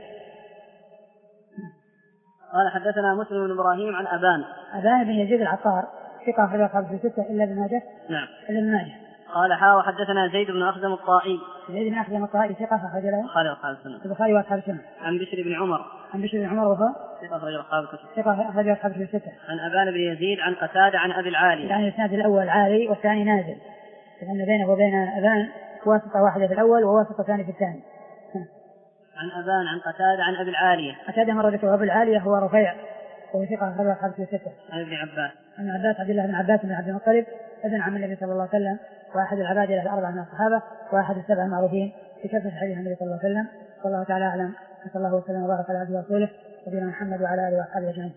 قال حدثنا مسلم بن إبراهيم عن أبان أبان بن يزيد العطار ثقة أخرج أصحاب الستة إلا ابن ماجه. نعم إلا ابن ماجه. قال حا وحدثنا زيد بن أخزم الطائي. زيد بن أخزم الطائي ثقة أخرج له البخاري وأصحاب السنة. البخاري وأصحاب السنة. عن بشر بن عمر. عن بشر بن عمر وهو ثقة أخرج أصحاب الكتب. ثقة أخرج أصحاب الستة. عن أبان بن يزيد عن قتادة عن أبي العالي. يعني الإسناد الأول عالي والثاني نازل، لأن بينه وبين أبان واسطة واحدة في الأول وواسطة ثانية في الثاني. عن أبان عن قتادة عن أبي العالية. قتادة مرة ذكر أبو العالية هو رفيع وهو ثقة أخرج أصحاب الستة. عن ابن عباس. عن عباس عبد الله بن عباس بن عبد المطلب ابن عم النبي صلى الله عليه وسلم وأحد العبادلة الأربعة من الصحابة وأحد السبع المعروفين في كثرة حديث النبي صلى الله عليه وسلم. صلى الله تعالى أعلم. صلى الله وسلم وبارك على عبده ورسوله نبينا محمد وعلى آله وأصحابه أجمعين.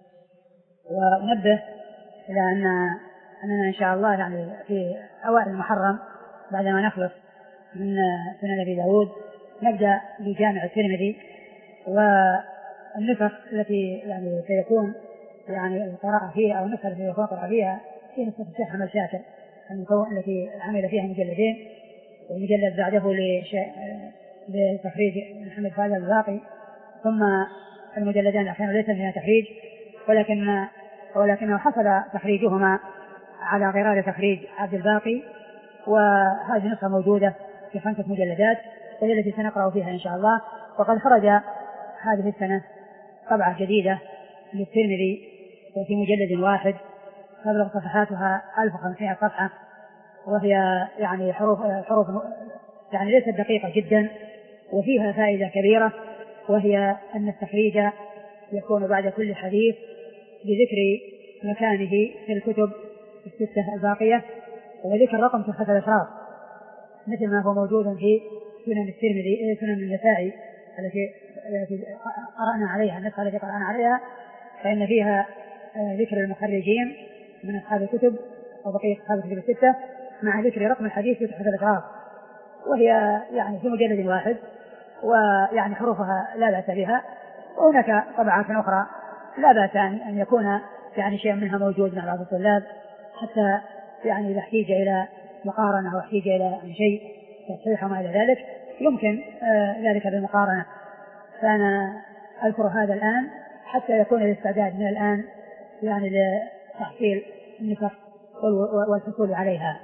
ونبه إلى أن أننا إن شاء الله يعني في أوائل المحرم بعدما نخلص من سنن أبي داود نبدأ بجامع الترمذي، والنسخ التي يعني سيكون يعني القراءة فيها أو النسخة التي سيكون القراءة فيها هي نسخة الشيخ محمد شاكر التي عمل فيها مجلدين، ومجلد بعده لتخريج محمد فاضل الباقي، ثم المجلدان الأخيران ليس فيها تخريج ولكن ولكنه حصل تخريجهما على غرار تخريج عبد الباقي، وهذه النسخة موجودة في خمسة مجلدات وهي التي سنقرأ فيها إن شاء الله. وقد خرج هذه السنة طبعة جديدة للترمذي وفي مجلد واحد تبلغ صفحاتها ألف وخمسمائة صفحة، وهي يعني حروف حروف يعني ليست دقيقة جدا، وفيها فائدة كبيرة، وهي أن التخريج يكون بعد كل حديث بذكر مكانه في الكتب الستة الباقية وذكر رقم صحة الأشراف مثل ما هو موجود في سنن الترمذي سنن النسائي التي التي قرأنا عليها النسخة التي قرأنا عليها، فإن فيها ذكر المخرجين من أصحاب الكتب وبقية أصحاب الكتب الستة مع ذكر رقم الحديث في صحة الأشراف، وهي يعني في مجلد واحد ويعني حروفها لا بأس بها. وهناك طبعات أخرى لا بأس أن يكون يعني شيء منها موجود مع بعض الطلاب حتى يعني إذا احتيج إلى مقارنة أو احتيج إلى شيء تصحيح وما إلى ذلك، يمكن ذلك بالمقارنة. فأنا أذكر هذا الآن حتى يكون الاستعداد من الآن يعني لتحصيل النسخ والحصول عليها.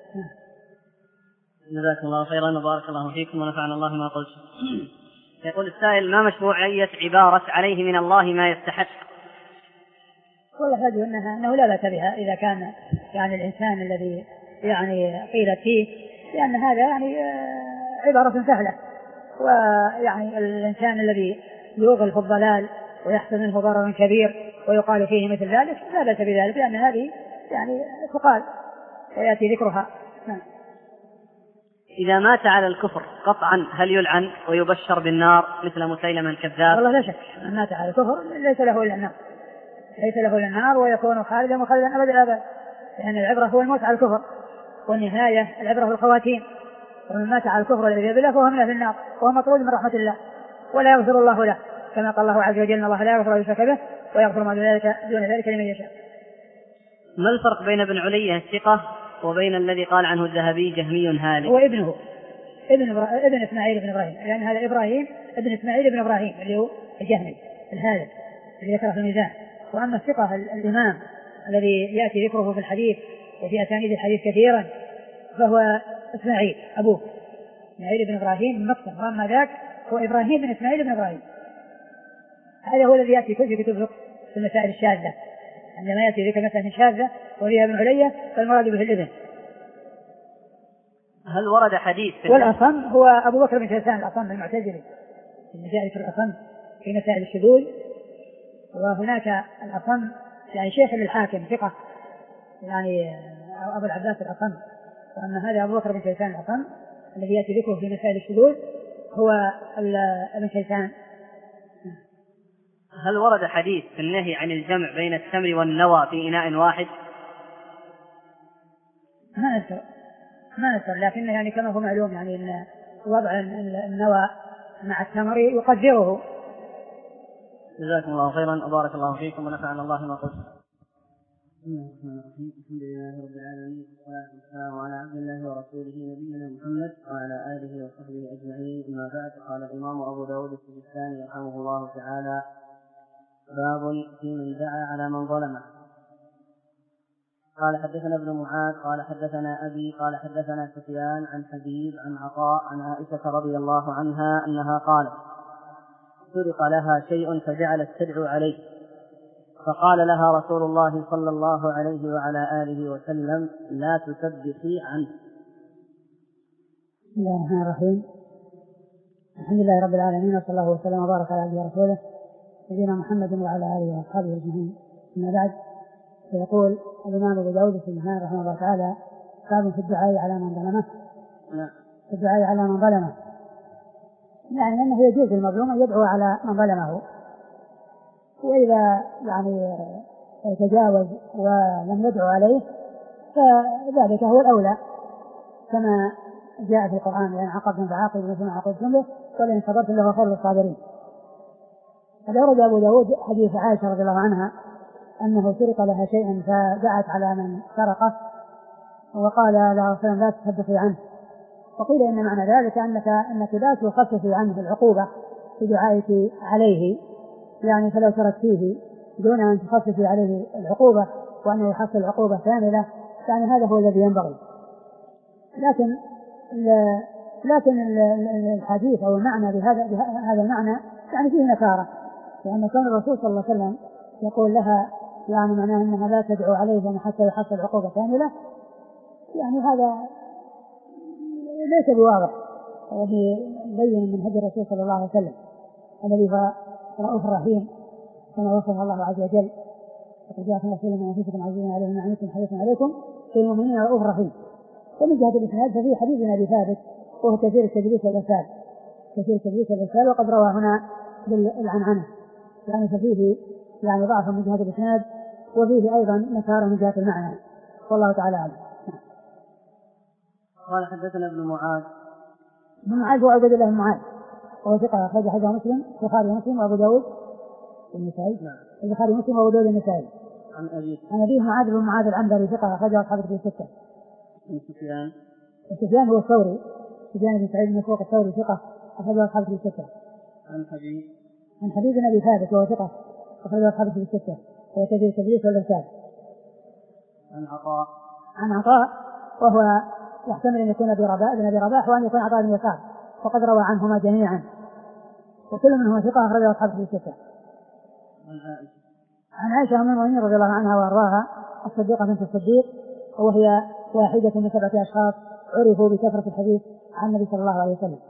جزاكم الله خيرا وبارك الله فيكم ونفعنا الله ما قلت. يقول السائل: ما مشروعية عبارة عليه من الله ما يستحق؟ والله هذه أنها أنه لا بأس بها إذا كان يعني الإنسان الذي يعني قيل فيه، لأن هذا يعني عبارة سهلة، ويعني الإنسان الذي يوغل في الضلال ويحصل منه ضرر كبير ويقال فيه مثل ذلك لا بأس بذلك، لأن هذه يعني تقال ويأتي ذكرها. إذا مات على الكفر قطعا هل يلعن ويبشر بالنار مثل مسيلمة الكذاب؟ والله لا شك من مات على الكفر ليس له إلا النار، ليس له إلا النار ويكون خالدا مخلدا أبد الآباد، لأن العبرة هو الموت على الكفر، والنهاية العبرة بالخواتيم. ومن مات على الكفر والعياذ بالله فهو من أهل النار وهو مطرود من رحمة الله ولا يغفر الله له، كما قال الله عز وجل: إن الله لا يغفر يشرك به ويغفر ما دون ذلك دون ذلك لمن يشاء. ما الفرق بين ابن علية الثقة وبين الذي قال عنه الذهبي جهمي هالك؟ هو ابنه ابن إبرا... ابن إسماعيل بن إبراهيم، لأن يعني هذا إبراهيم ابن إسماعيل بن إبراهيم اللي هو الجهمي الهالك الذي ذكره في الميزان. وأما الثقة الإمام الذي يأتي ذكره في الحديث وفي أسانيد الحديث كثيرا فهو إسماعيل أبوه إسماعيل بن إبراهيم من مكة، وأما ذاك هو إبراهيم بن إسماعيل بن إبراهيم. هذا هو الذي يأتي في كتب الفقه في المسائل الشاذة، عندما يأتي ذكر مسألة شاذة وفيها ابن علية فالمراد به الابن. هل ورد حديث؟ والأصم هو أبو بكر بن شيسان الأصم المعتزلي اللي جاء في الأصم في مسائل الشذوذ. وهناك الأصم يعني شيخ للحاكم ثقة يعني أبو العباس الأصم، وأما هذا أبو بكر بن شيسان الأصم الذي يأتي ذكره في مسائل الشذوذ هو ابن شيسان. هل ورد حديث في النهي عن الجمع بين التمر والنوى في إناء واحد؟ ما أذكر ما أذكر لكن يعني كما هو معلوم يعني أن وضع النوى مع التمر يقدره. جزاكم الله خيرا وبارك الله فيكم ونفعنا الله ما قلت. بسم الله الرحمن الرحيم. الحمد لله رب العالمين والصلاة والسلام على عبد الله ورسوله نبينا محمد وعلى آله وصحبه أجمعين. أما بعد، قال الإمام أبو داود السجستاني رحمه الله تعالى: باب في من دعا على من ظلمه. قال حدثنا ابن معاذ قال حدثنا أبي قال حدثنا سفيان عن حبيب عن عطاء عن عائشة رضي الله عنها أنها قالت: سرق لها شيء فجعلت تدعو عليه، فقال لها رسول الله صلى الله عليه وعلى آله وسلم: لا تسبحي عنه. بسم الله الرحمن الرحيم. الحمد لله رب العالمين، وصلى الله وسلم وبارك على عبده ورسوله نبينا محمد وعلى آله وأصحابه أجمعين. أما بعد، فيقول الإمام أبو داود السجستاني رحمه الله تعالى: باب في الدعاء على من ظلمه. في الدعاء على من ظلمه يعني أنه يجوز المظلوم أن يدعو على من ظلمه، وإذا يعني تجاوز ولم يدعو عليه فذلك هو الأولى، كما جاء في القرآن: لأن عاقبتم فعاقبوا مثل ما عاقبتم به ولئن صبرتم لهو خير للصابرين. قد أورد أبو داود حديث عائشة رضي الله عنها أنه سرق لها شيء فدعت على من سرقه وقال لها صلى لا تسبحي عنه. وقيل إن معنى ذلك أنك أنك لا تخففي عنه العقوبة في دعائك عليه، يعني فلو تركتيه دون أن تخففي عليه العقوبة وأنه يحصل العقوبة كاملة، يعني هذا هو الذي ينبغي. لكن لكن الحديث أو المعنى بهذا بهذا المعنى يعني فيه نكارة، لأن كان الرسول صلى الله عليه وسلم يقول لها يعني معناه أنها لا تدعو عليه حتى يحصل العقوبة كاملة، يعني هذا ليس بواضح وبين من هدي الرسول صلى الله عليه وسلم الذي هو رؤوف رحيم كما وصف الله عز وجل: وقد جاءكم رسول من أنفسكم عزيز عليه ما عنتم حريص عليكم بالمؤمنين رؤوف رحيم. ومن جهة الإسناد ففي حديث أبي ثابت وهو كثير التدليس والإرسال كثير التدليس والإرسال وقد روى هنا بالعنعنة، يعني ففيه يعني ضعف من جهة الإسناد وفيه أيضا نكارة من جهة المعنى، والله تعالى أعلم. قال حدثنا ابن معاذ. ابن معاذ هو عبد الله بن معاذ وهو ثقة أخرج حديثه مسلم البخاري ومسلم وأبو داود والنسائي. البخاري ومسلم وأبو داود والنسائي. عن أبي عن أبيه معاذ بن معاذ العنبري ثقة أخرج أصحاب الكتب الستة. عن سفيان. سفيان هو الثوري سفيان بن سعيد المسروق الثوري ثقة أخرجه أصحابه في الستة. عن حبيب عن حبيب بن أبي ثابت وهو ثقة أخرجه أصحابه في الستة وهو كثير التدليس والإرسال. عن عطاء عن عطاء وهو يحتمل أن يكون أبي رباح بن أبي رباح وأن يكون عطاء بن يسار وقد روى عنهما جميعا وكل منهما ثقة أخرجه أصحابه في الستة. عن عائشة عن عائشة أم المؤمنين رضي الله عنها وأرضاها الصديقة بنت الصديق وهي واحدة من سبعة أشخاص عرفوا بكثرة الحديث عن النبي صلى الله عليه وسلم.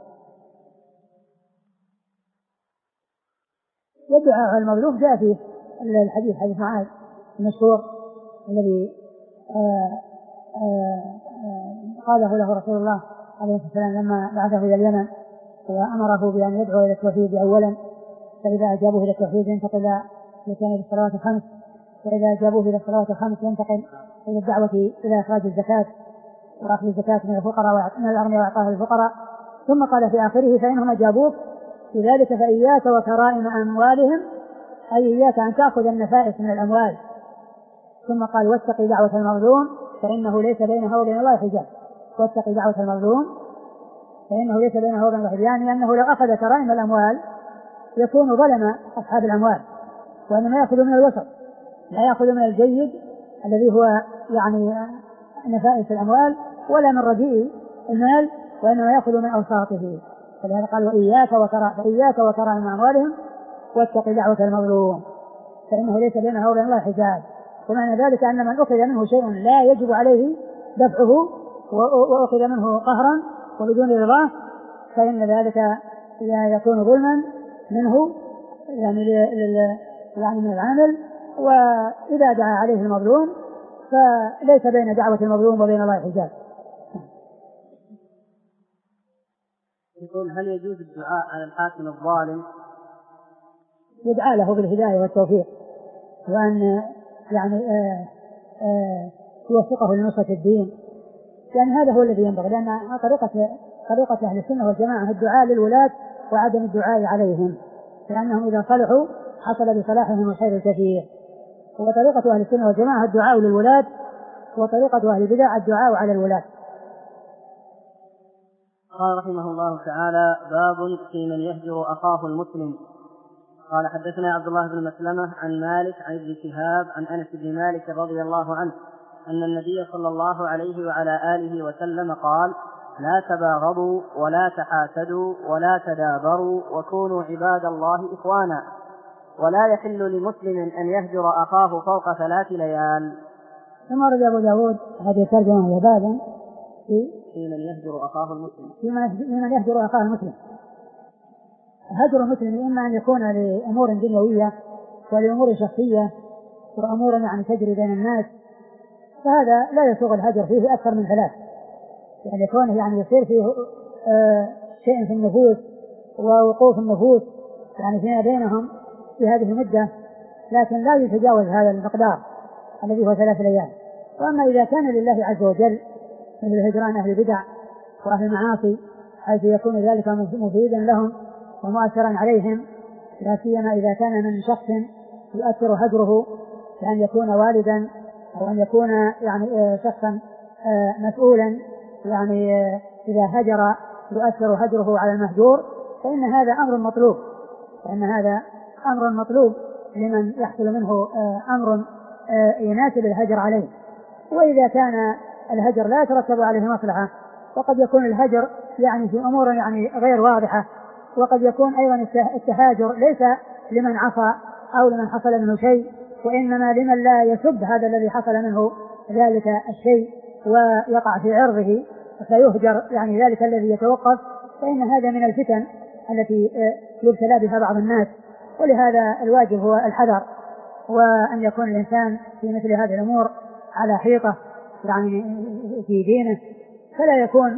والدعاء على المظلوم جاء في الحديث حديث معاذ المشهور الذي آآ آآ قاله له رسول الله عليه الصلاة والسلام لما بعثه إلى اليمن وأمره بأن يدعو إلى التوحيد أولا فإذا أجابوه إلى التوحيد ينتقل إلى الصلوات الخمس وإذا أجابوه إلى الصلوات الخمس ينتقل إلى الدعوة إلى إخراج الزكاة وأخذ الزكاة من الفقراء من الأغنياء وإعطاها للفقراء. ثم قال في آخره فإنهم أجابوك في ذلك فإياك وكرائم أموالهم أي إياك أن تأخذ النفائس من الأموال. ثم قال واتقي دعوة المظلوم فإنه ليس بينها وبين الله حجاب. واتقي دعوة المظلوم فإنه ليس بينها وبين الله حجاب يعني أنه لو أخذ كرائم الأموال يكون ظلم أصحاب الأموال وإنما يأخذ من الوسط لا يأخذ من الجيد الذي هو يعني نفائس الأموال ولا من رديء المال وإنما يأخذ من أوساطه. فلهذا قال وإياك وكرائم فإياك وكرائم أموالهم واتق دعوة المظلوم فإنه ليس بينها وبين الله حجاب. ومعنى ذلك أن من أخذ منه شيء لا يجب عليه دفعه وأخذ منه قهرا وبدون رضاه فإن ذلك يكون ظلما منه يعني يعني من العامل. وإذا دعا عليه المظلوم فليس بين دعوة المظلوم وبين الله حجاب. يقول هل يجوز الدعاء على الحاكم الظالم؟ يدعى له بالهداية والتوفيق وأن يعني آآ آآ يوفقه لنصرة الدين يعني هذا هو الذي ينبغي لأن طريقة طريقة أهل السنة والجماعة الدعاء للولاة وعدم الدعاء عليهم لأنهم إذا صلحوا حصل بصلاحهم الخير الكثير. وطريقة أهل السنة والجماعة الدعاء للولاة وطريقة أهل البدع الدعاء على الولاة. قال رحمه الله تعالى باب في من يهجر أخاه المسلم. قال حدثنا عبد الله بن مسلمة عن مالك عن ابن شهاب عن أنس بن مالك رضي الله عنه أن النبي صلى الله عليه وعلى آله وسلم قال لا تباغضوا ولا تحاسدوا ولا تدابروا وكونوا عباد الله إخوانا ولا يحل لمسلم أن يهجر أخاه فوق ثلاث ليال. ثم رد أبو داود هذه الترجمة هي بابا في في من يهجر أخاه المسلم في من يهجر أخاه المسلم. هجر المسلم إما أن يكون لأمور دنيوية ولأمور شخصية وأمور يعني تجري بين الناس فهذا لا يسوغ الهجر فيه أكثر من ثلاث يعني يكون يعني يصير فيه آه شيء في النفوس ووقوف النفوس يعني فيما بينهم في هذه المدة لكن لا يتجاوز هذا المقدار الذي هو ثلاث ليال. وأما إذا كان لله عز وجل مثل هجران أهل البدع وأهل المعاصي حيث يكون ذلك مفيدا لهم ومؤثرا عليهم لا سيما إذا كان من شخص يؤثر هجره كأن يكون والدا أو أن يكون يعني شخصا مسؤولا يعني إذا هجر يؤثر هجره على المهجور فإن هذا أمر مطلوب فإن هذا أمر مطلوب لمن يحصل منه أمر يناسب الهجر عليه. وإذا كان الهجر لا يترتب عليه مصلحة وقد يكون الهجر يعني في أمور يعني غير واضحة وقد يكون أيضا التهاجر ليس لمن عصى أو لمن حصل منه شيء وإنما لمن لا يسب هذا الذي حصل منه ذلك الشيء ويقع في عرضه فيهجر يعني ذلك الذي يتوقف فإن هذا من الفتن التي يبتلى بها بعض الناس. ولهذا الواجب هو الحذر وأن يكون الإنسان في مثل هذه الأمور على حيطة يعني في دينه فلا يكون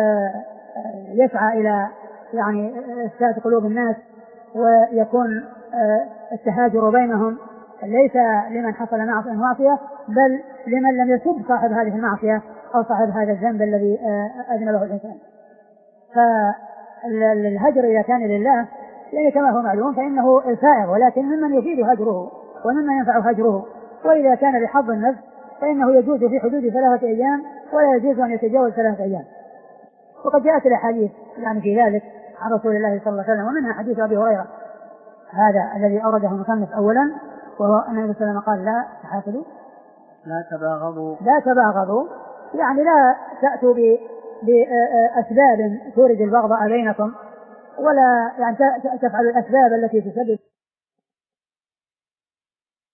يسعى إلى يعني إفساد قلوب الناس ويكون التهاجر بينهم ليس لمن حصل معصية بل لمن لم يسب صاحب هذه المعصية أو صاحب هذا الذنب الذي أذنبه الإنسان. فالهجر إذا كان لله يعني كما هو معلوم فإنه الفائض ولكن ممن يفيد هجره وممن ينفع هجره. وإذا كان لحظ النفس فإنه يجوز في حدود ثلاثة أيام ولا يجوز أن يتجاوز ثلاثة أيام. وقد جاءت الأحاديث يعني في ذلك عن رسول الله صلى الله عليه وسلم، ومنها حديث أبي هريرة هذا الذي أورده المصنف أولا، وهو أن النبي صلى الله عليه وسلم قال لا تحاسدوا لا تباغضوا لا تباغضوا، يعني لا تأتوا بأسباب تورد البغضاء بينكم، ولا يعني تفعلوا الأسباب التي تسبب